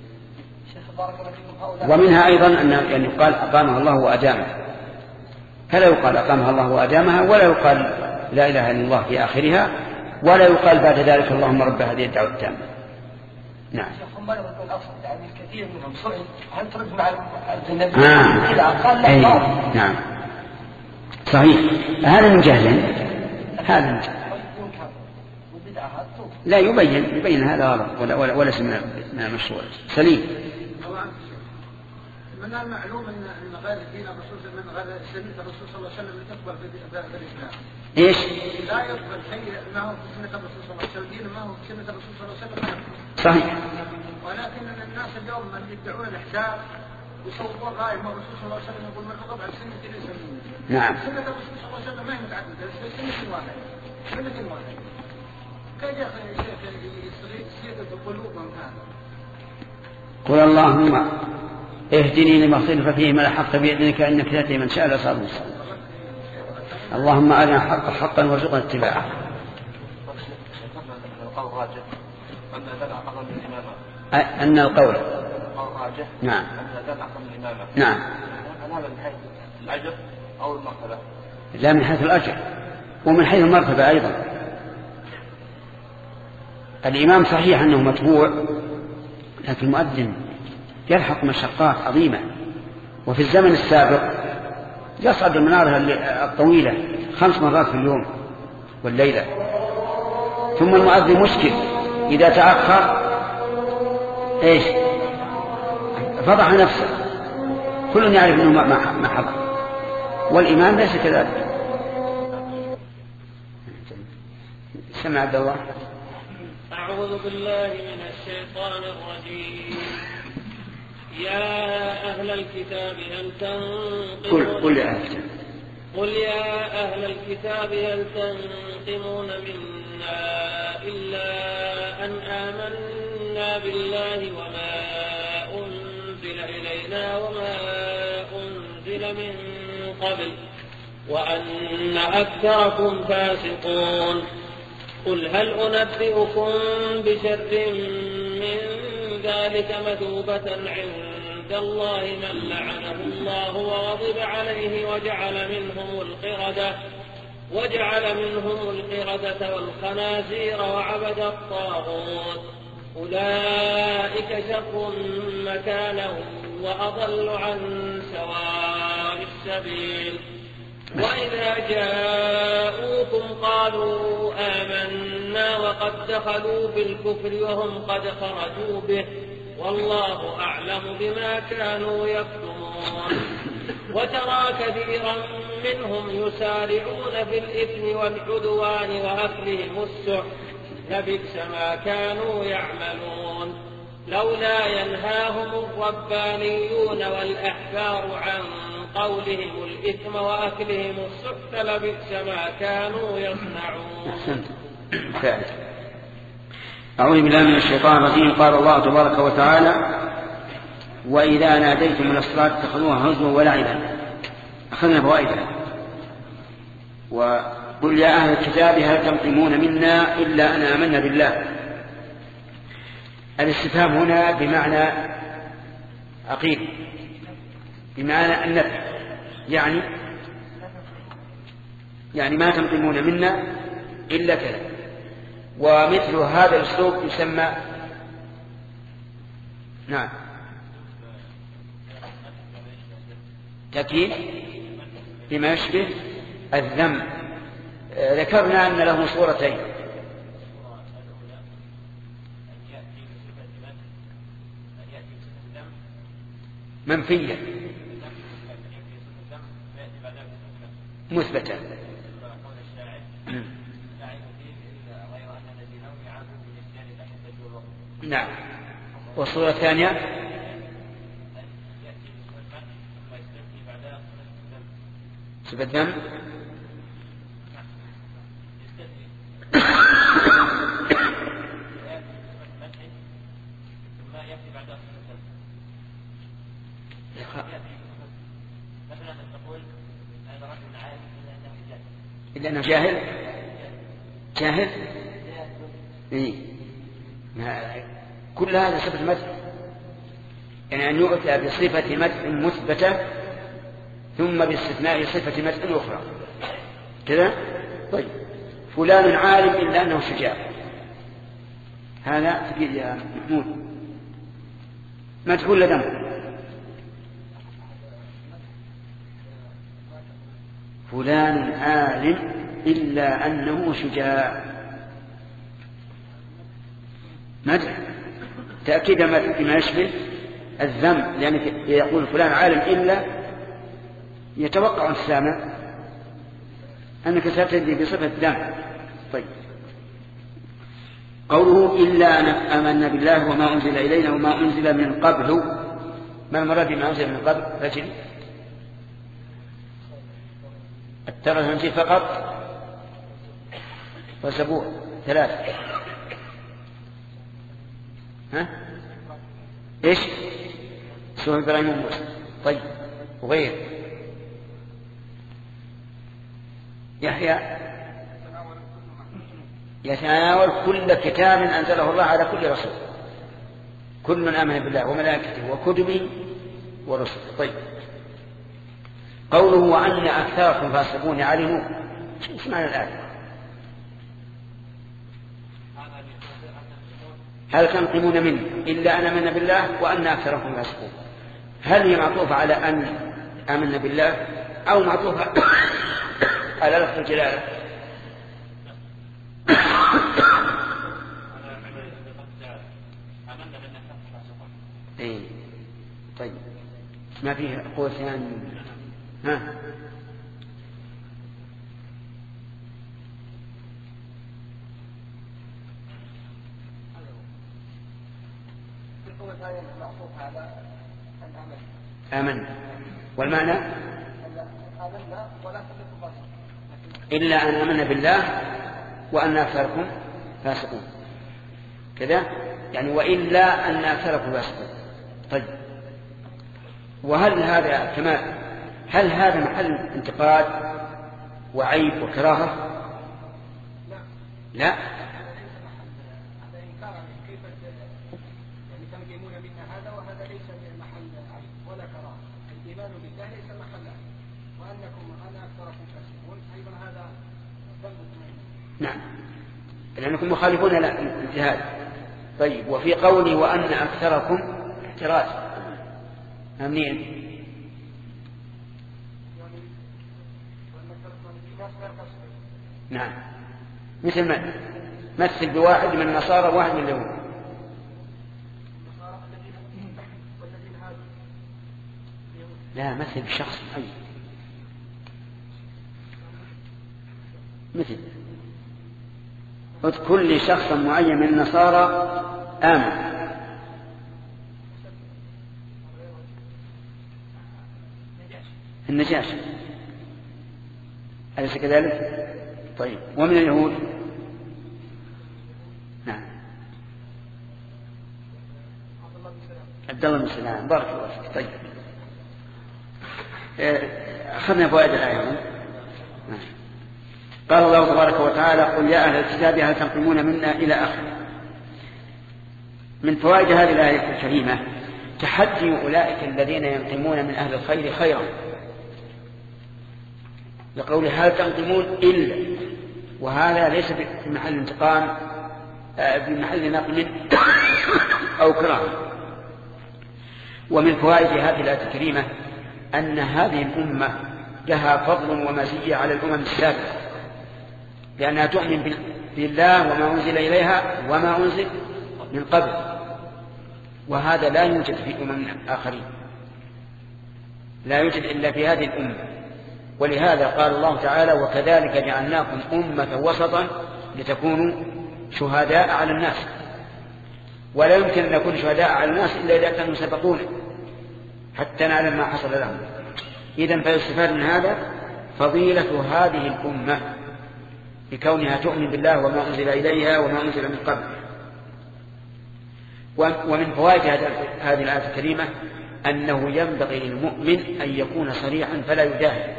ومنها أيضا أن يعني يقال أقامها الله وأدامها، فلا يقال أقامها الله وأدامها، ولا يقال لا إله إلا الله في آخرها، ولا يقال بعد ذلك اللهم رب هذه الدعوة التامة. نعم. يعني الكثير منهم سئل هل ترد مع النبي؟ آه. قال لا. أي. نعم صحيح. هذا من جهل، هذا من جهل. لا يبين يبين هذا غلط ولا ولا ولا من المشروع. سليم. من المعلوم ان ان غير دين الرسول من غير سنه الرسول صلى الله عليه وسلم تقبل في الاسلام. ايش؟ لا يقبل شيء ما هو في سنه الرسول صلى الله عليه وسلم، دين ما هو في سنه الرسول صلى الله عليه وسلم. صحيح. ولكن الناس اليوم من يدعون الاحداث يصورون راي ما الرسول صلى الله عليه وسلم يقول من رغب عن سنه ليس مني. نعم. سنه الرسول صلى الله عليه وسلم ما هي متعدده، سنه واحده. سنه واحده. كيف يا شيخ يصير قلوبهم هذا؟ قل اللهم اهدني لما اختلف فيه من الحق بإذنك إنك تهدي من شاء إلى صراط مستقيم. اللهم أرنا الحق حقا وارزقنا اتباعه. القول راجح أن دل على قول الإمامة. أن القول راجح. نعم. أن دل على قول الإمامة. نعم. هل هذا من حيث الأجر أو المرتبة؟ لا من حيث الأجر، ومن حيث المرتبة أيضا الإمام صحيح أنه متبوع، لكن المؤذن يلحق مشقات عظيمة. وفي الزمن السابق يصعد المنارة الطويلة خمس مرات في اليوم والليلة. ثم المؤذن مشكل إذا تأخر إيش فضح نفسه، كل يعرف أنه ما حضر، والإمام ليس كذلك. سمع عبد الله. أعوذ بالله من الشيطان الرجيم. يا أهل الكتاب هل تنقمون قل, قل, يا أهل. قل يا أهل الكتاب هل تنقمون منا إلا أن آمنا بالله وما أنزل إلينا وما أنزل من قبل وأن أكثركم فاسقون. قل هل أنبئكم بشر من ذلك مثوبة عند الله من لعنه الله وغضب عليه وجعل منهم القردة وجعل منهم القردة والخنازير وعبد الطاغوت أولئك شر مكانا وأضل عن سواء السبيل. وإذا جاءوكم قالوا آمنا وقد دخلوا بالكفر وهم قد خرجوا به والله أعلم بما كانوا يكتمون. وترى كثيرا منهم يسارعون في الإثم والعدوان وأكلهم السحت لبئس ما كانوا يعملون. لولا ينهاهم الربانيون والأحبار عن قولهم الإثم وأكلهم السحت لبئس ما كانوا يصنعون. فعلا. أعوذ بالله من الشيطان الرجيم. قال الله تبارك وتعالى وإذا ناديتم من الصلاة اتخذوها هزوا ولعبا. أخذنا فوائدها. وقل يا أهل الكتاب هل تنقمون منا إلا أن آمنا بالله. الاستفهام هنا بمعنى عقيد، بمعنى النفي، يعني يعني ما تنقمون منا إلا كذا. ومثل هذا الأسلوب يسمى نعم تأكيد بما يشبه الذم. ذكرنا أن له صورتين، منفية مثبتة. نعم. والصورة الثانية صفة ذم إلا أنه جاهل جاهل إيه؟ كل هذا صفة مدح، يعني أن يؤتى بصفة مدح مثبتة ثم باستثناء صفة مدح أخرى كذا. طيب فلان عالم إلا أنه شجاع، هذا تقول يا محمود ما تقول لدم. فلان عالم إلا أنه شجاع، مدح تأكيد بما يشبه الذم، لأن يقول فلان عالم إلا يتوقع السامع أنك ستجد بصفة ذم. طيب قوله إلا أن آمنا بالله وما أنزل إلينا وما أنزل من قبل، ما المراد بما أنزل من قبل؟ رجل الترى فقط وسبوع ثلاثة. ها إيش سورة إبراهيم وموسى. طيب وغير يحيى يتناول كل كتاب أنزله الله على كل رسول، كل من آمن بالله وملائكته وكتبه ورسله. طيب قوله وأن أكثركم فاسقون علموا ايش معنى الآية؟ هل تنقمون مني إلا أن آمنا بالله وأن أكثركم فاسقون. هل هي معطوفة على أن آمنا بالله أو معطوفة على لفظ الجلالة؟ إيه. طيب ما فيه قوة ثانية. ها آمنا والمعنى إلا أن آمنا بالله وأن أكثركم فاسقون كذا يعني وإلا أن أكثركم فاسقون. طيب وهل هذا كما هل هذا محل انتقاد وعيب وكراهة؟ لا نعم لأنكم مخالفون للجهاد. طيب وفي قولي وأن أكثركم احتراز منين؟ نعم مثل ما مثل بواحد من النصارى وواحد من اليهود. لا مثل بشخص معين مثل اذكر لي شخصا معين من النصارى آمن. النجاشي أليس كذلك؟ طيب ومن اليهود؟ نعم عبد الله بن سلام بارك الله فيك. طيب أخذنا فوائد الآية. قال الله تبارك وتعالى قل يا أهل الكتاب هل تنقمون منا إلى آخره. من فوائد هذه الآية الكريمة تحدي أولئك الذين ينقمون من أهل الخير خيرا لقول هل تنقمون إلا وهذا ليس في محل انتقام في محل نقم أو كراهة. ومن فوائد هذه الآية الكريمة أن هذه الأمة لها فضل ومزية على الأمم السابقة لأنها تؤمن بالله وما أنزل إليها وما أنزل من قبل وهذا لا يوجد في أمم آخرين لا يوجد إلا في هذه الأمة. ولهذا قال الله تعالى وكذلك جعلناكم أمة وسطا لتكونوا شهداء على الناس ولا يمكن أن نكون شهداء على الناس إلا إذا كانوا سبقونا حتى نعلم ما حصل لهم. إذن فيستفاد من هذا فضيلة هذه الأمة بكونها تؤمن بالله وما أنزل إليها وما أنزل من قبل. ومن فوائد هذه الآية الكريمة أنه ينبغي للمؤمن أن يكون صريحا فلا يجاهل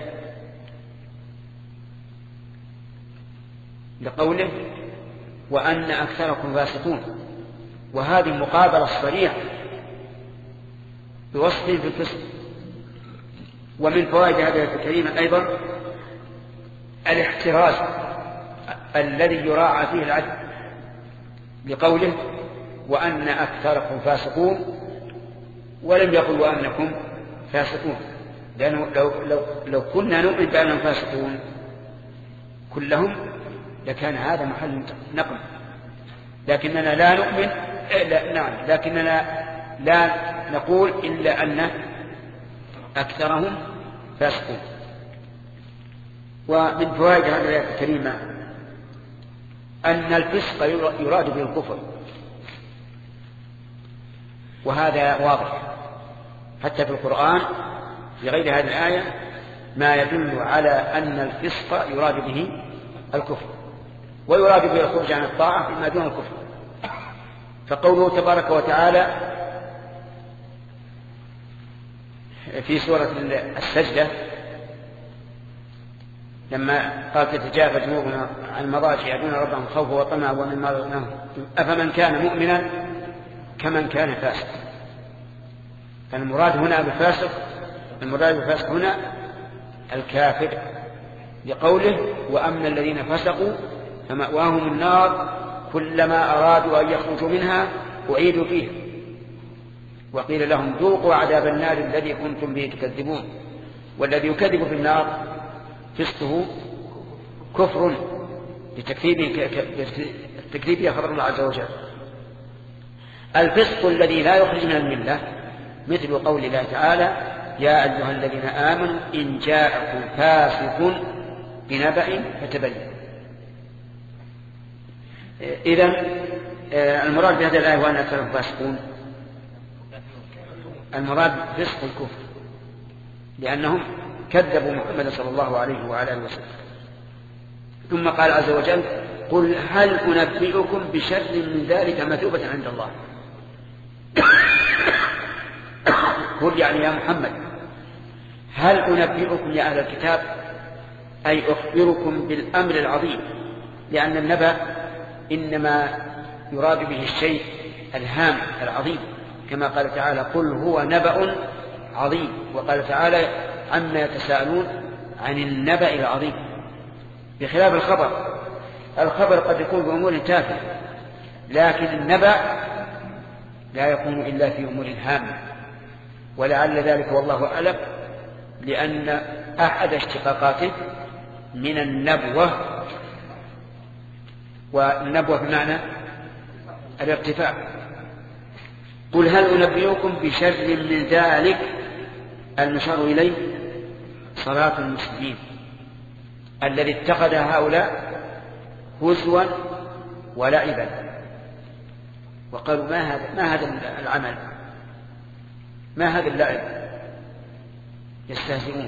لقوله وأن أكثركم فاسقون وهذه المقابلة الصريحة بوصف في الفسق. ومن فوائد هذه الآية الكريمة أيضا الاحتراز الذي يراعى فيه العدل لقوله وأن أكثركم فاسقون ولم يقل وأنكم فاسقون لأنه لو, لو, لو كنا نؤمن بأنهم فاسقون كلهم لكان هذا محل نقم لكننا لا نؤمن لا نعم لكننا لا نقول إلا أن أكثرهم فاسقون. ومن فوائد هذه الآية الكريمة أن الفسق يراد به الكفر وهذا واضح حتى في القرآن في غير هذه الآية ما يدل على أن الفسق يراد به الكفر ويراد به الخروج عن الطاعة فيما دون الكفر. فقوله تبارك وتعالى في سورة السجدة لما قال تتجافى جنوبنا عن المضاجع يدعون ربهم خوفا وطمعا ومما رزقناهم أفمن كان مؤمنا كمن كان فاسقا. فالمراد هنا بالفاسق المراد بالفاسق هنا الكافر لقوله وأما الذين فسقوا فمأواهم النار كلما أرادوا أن يخرجوا منها أعيدوا فيها وقيل لهم ذوقوا عذاب النار الذي كنتم به تكذبون. والذي يكذب في النار فسقه كفر لتكذيبه خبر الله عز وجل. الفسق الذي لا يخرج من الملة مثل قول الله تعالى يا أيها الذين آمنوا إن جاءكم فاسق بنبأ فتبينوا. إذن المراد بهذه الآية وأن أكثرهم فاسقون المراد فسق الكفر لأنهم كذبوا محمد صلى الله عليه وعلى آله وسلم. ثم قال عز وجل قل هل أنبئكم بشر من ذلك مثوبة عند الله. قل يعني يا محمد هل أنبئكم يا أهل الكتاب أي أخبركم بالأمر العظيم لأن النبأ إنما يراد به الشيء الهام العظيم كما قال تعالى قل هو نبأ عظيم. وقال تعالى عما يتساءلون عن النبأ العظيم بخلاف الخبر. الخبر قد يكون بأمور تافهة لكن النبأ لا يكون إلا في أمور هامة ولعل ذلك والله أعلم لأن أحد اشتقاقاته من النبوة والنبوة بمعنى الارتفاع. قل هل أنبئكم بشر من ذلك المشار إليه صلاة المسلمين الذي اتخذ هؤلاء هزوا ولعبا وقالوا ما هذا ما هذا العمل ما هذا اللعب يستهزئون.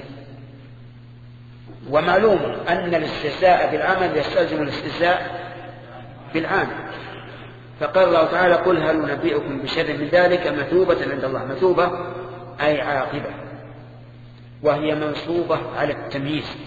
ومعلوم أن الاستهزاء بالعمل يستلزم الاستهزاء بالعامل. فقال الله تعالى قل هل نبئكم بشر من ذلك مثوبة عند الله. مثوبة أي عاقبة وهي منصوبة على التمييز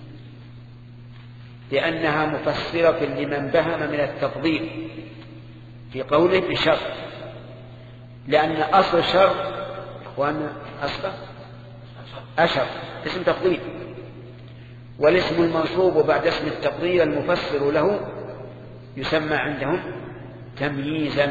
لأنها مفسرة لمن بهم من التفضيل في قوله بشر لأن أصل الشر إخواننا أصله أشر اسم تفضيل والاسم المنصوب بعد اسم التفضيل المفسر له يسمى عندهم تمييزا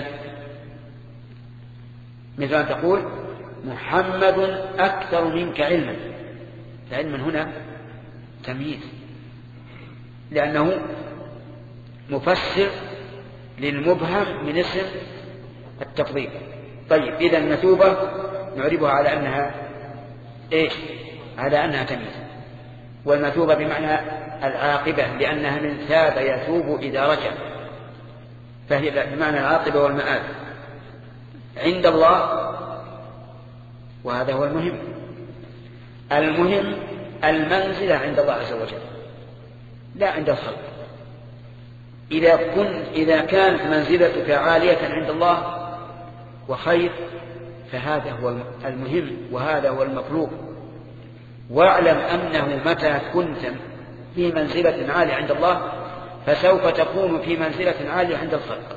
مثل أن تقول محمد أكثر منك علما. فعلما هنا تمييز لأنه مفسر للمبهم من اسم التفضيل. طيب إذا المثوبة نعربها على أنها إيش؟ على أنها تمييز. والمثوبة بمعنى العاقبة لأنها من ثاب يثوب إذا رجع فهي بمعنى العاقبة والمآل عند الله. وهذا هو المهم. المهم المنزلة عند الله عز وجل لا عند الخلق. إذا, كن إذا كانت منزلتك عالية عند الله وخير فهذا هو المهم وهذا هو المطلوب. واعلم أنه متى كنت في منزلة عالية عند الله فسوف تكون في منزلة عالية عند الخلق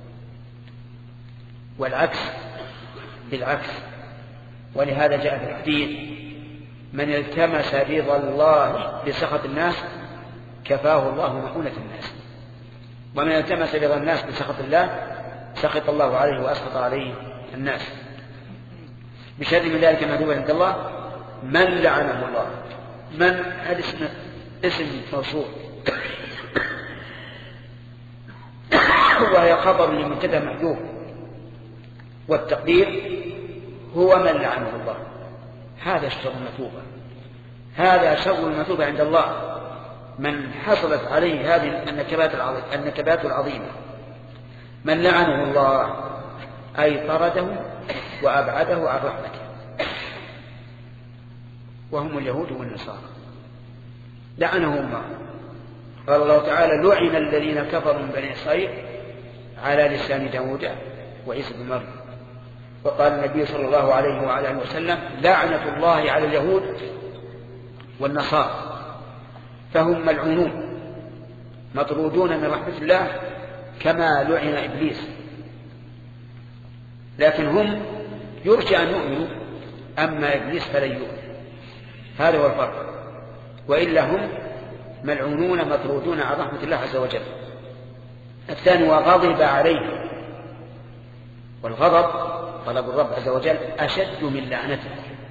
والعكس بالعكس. ولهذا جاء في الحديث من التمس رضا الله بسخط الناس كفاه الله مؤونة الناس ومن التمس رضا الناس بسخط الله سخط الله عليه وأسخط عليه الناس. بشر من ذلك مثوبة عند الله من لعنه الله. من هذا اسم اسم موصول وهي خبر لمبتدا محذوف والتقدير هو من لعنه الله. هذا الشر المثوبة هذا شر المثوبة عند الله من حصلت عليه هذه النكبات العظيمة. من لعنه الله أي طرده وأبعده عن رحمته وهم اليهود والنصارى لعنهم الله. قال الله تعالى لعن الذين كفروا من بني إسرائيل على لسان داود وعيسى بن مريم. وقال النبي صلى الله عليه وعلى آله وسلم لعنة الله على اليهود والنصارى فهم ملعونون مطرودون من رحمة الله كما لعن إبليس. لكن هم يرجى أن يؤمنوا أما إبليس فلن يؤمن. هذا هو الفرق. وإلا هم ملعونون مطرودون عن رحمة الله عز وجل. الثاني وغضب عليه، والغضب غضب الرب عز وجل أشد من لعنته،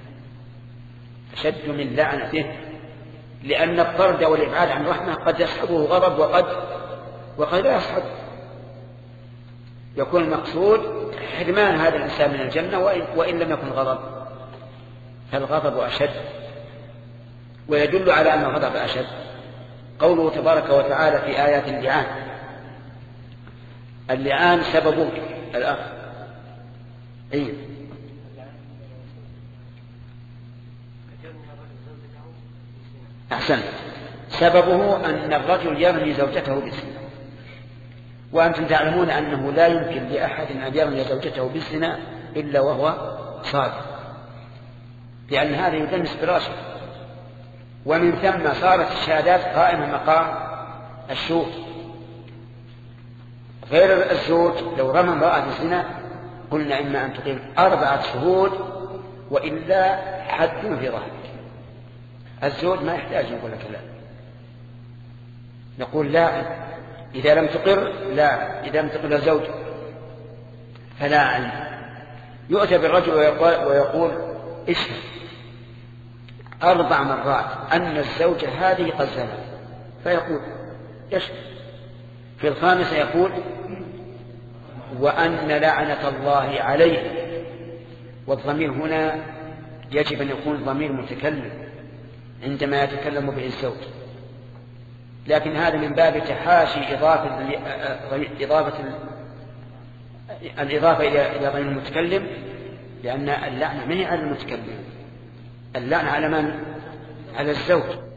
أشد من لعنته، لأن الطرد والإبعاد عن رحمة قد يصحبه غضب وقد وقد لا يصحب. يكون المقصود حرمان هذا الإنسان من الجنة وإن لم يكن غضب، فالغضب أشد. ويدل على أن الغضب أشد قوله تبارك وتعالى في آيات اللعان. اللعان سببه الأخ أي أحسن، سببه أن الرجل يرمي زوجته بالزنا، وأنتم تعلمون أنه لا يمكن لأحد أن يرمي زوجته بالزنا إلا وهو صادق، لأن هذا يدنس براشه. ومن ثم صارت الشهادات قائمة مقام الشهود. غير الزوج لو رمى امرأة بالزنا قلنا إما أن تقيم أربعة شهود وإلا حد في ظهرك. الزوج ما يحتاج نقول لك لا، نقول لا إذا لم تقر، لا إذا لم تقر الزوج فلا علم. يؤتى بالرجل ويقول, ويقول اشهد أربع مرات أن الزوجة هذه قد زنت، فيقول يشهد. في الخامسة يقول وأن لعنة الله عليه. والضمير هنا يجب أن يكون ضمير متكلم عندما يتكلم به الزوج، لكن هذا من باب تحاشي إضافة إضافة الإضافة إلى ضمير المتكلم، لأن اللعنة ما هي على المتكلم، اللعنة على من؟ على الزوج.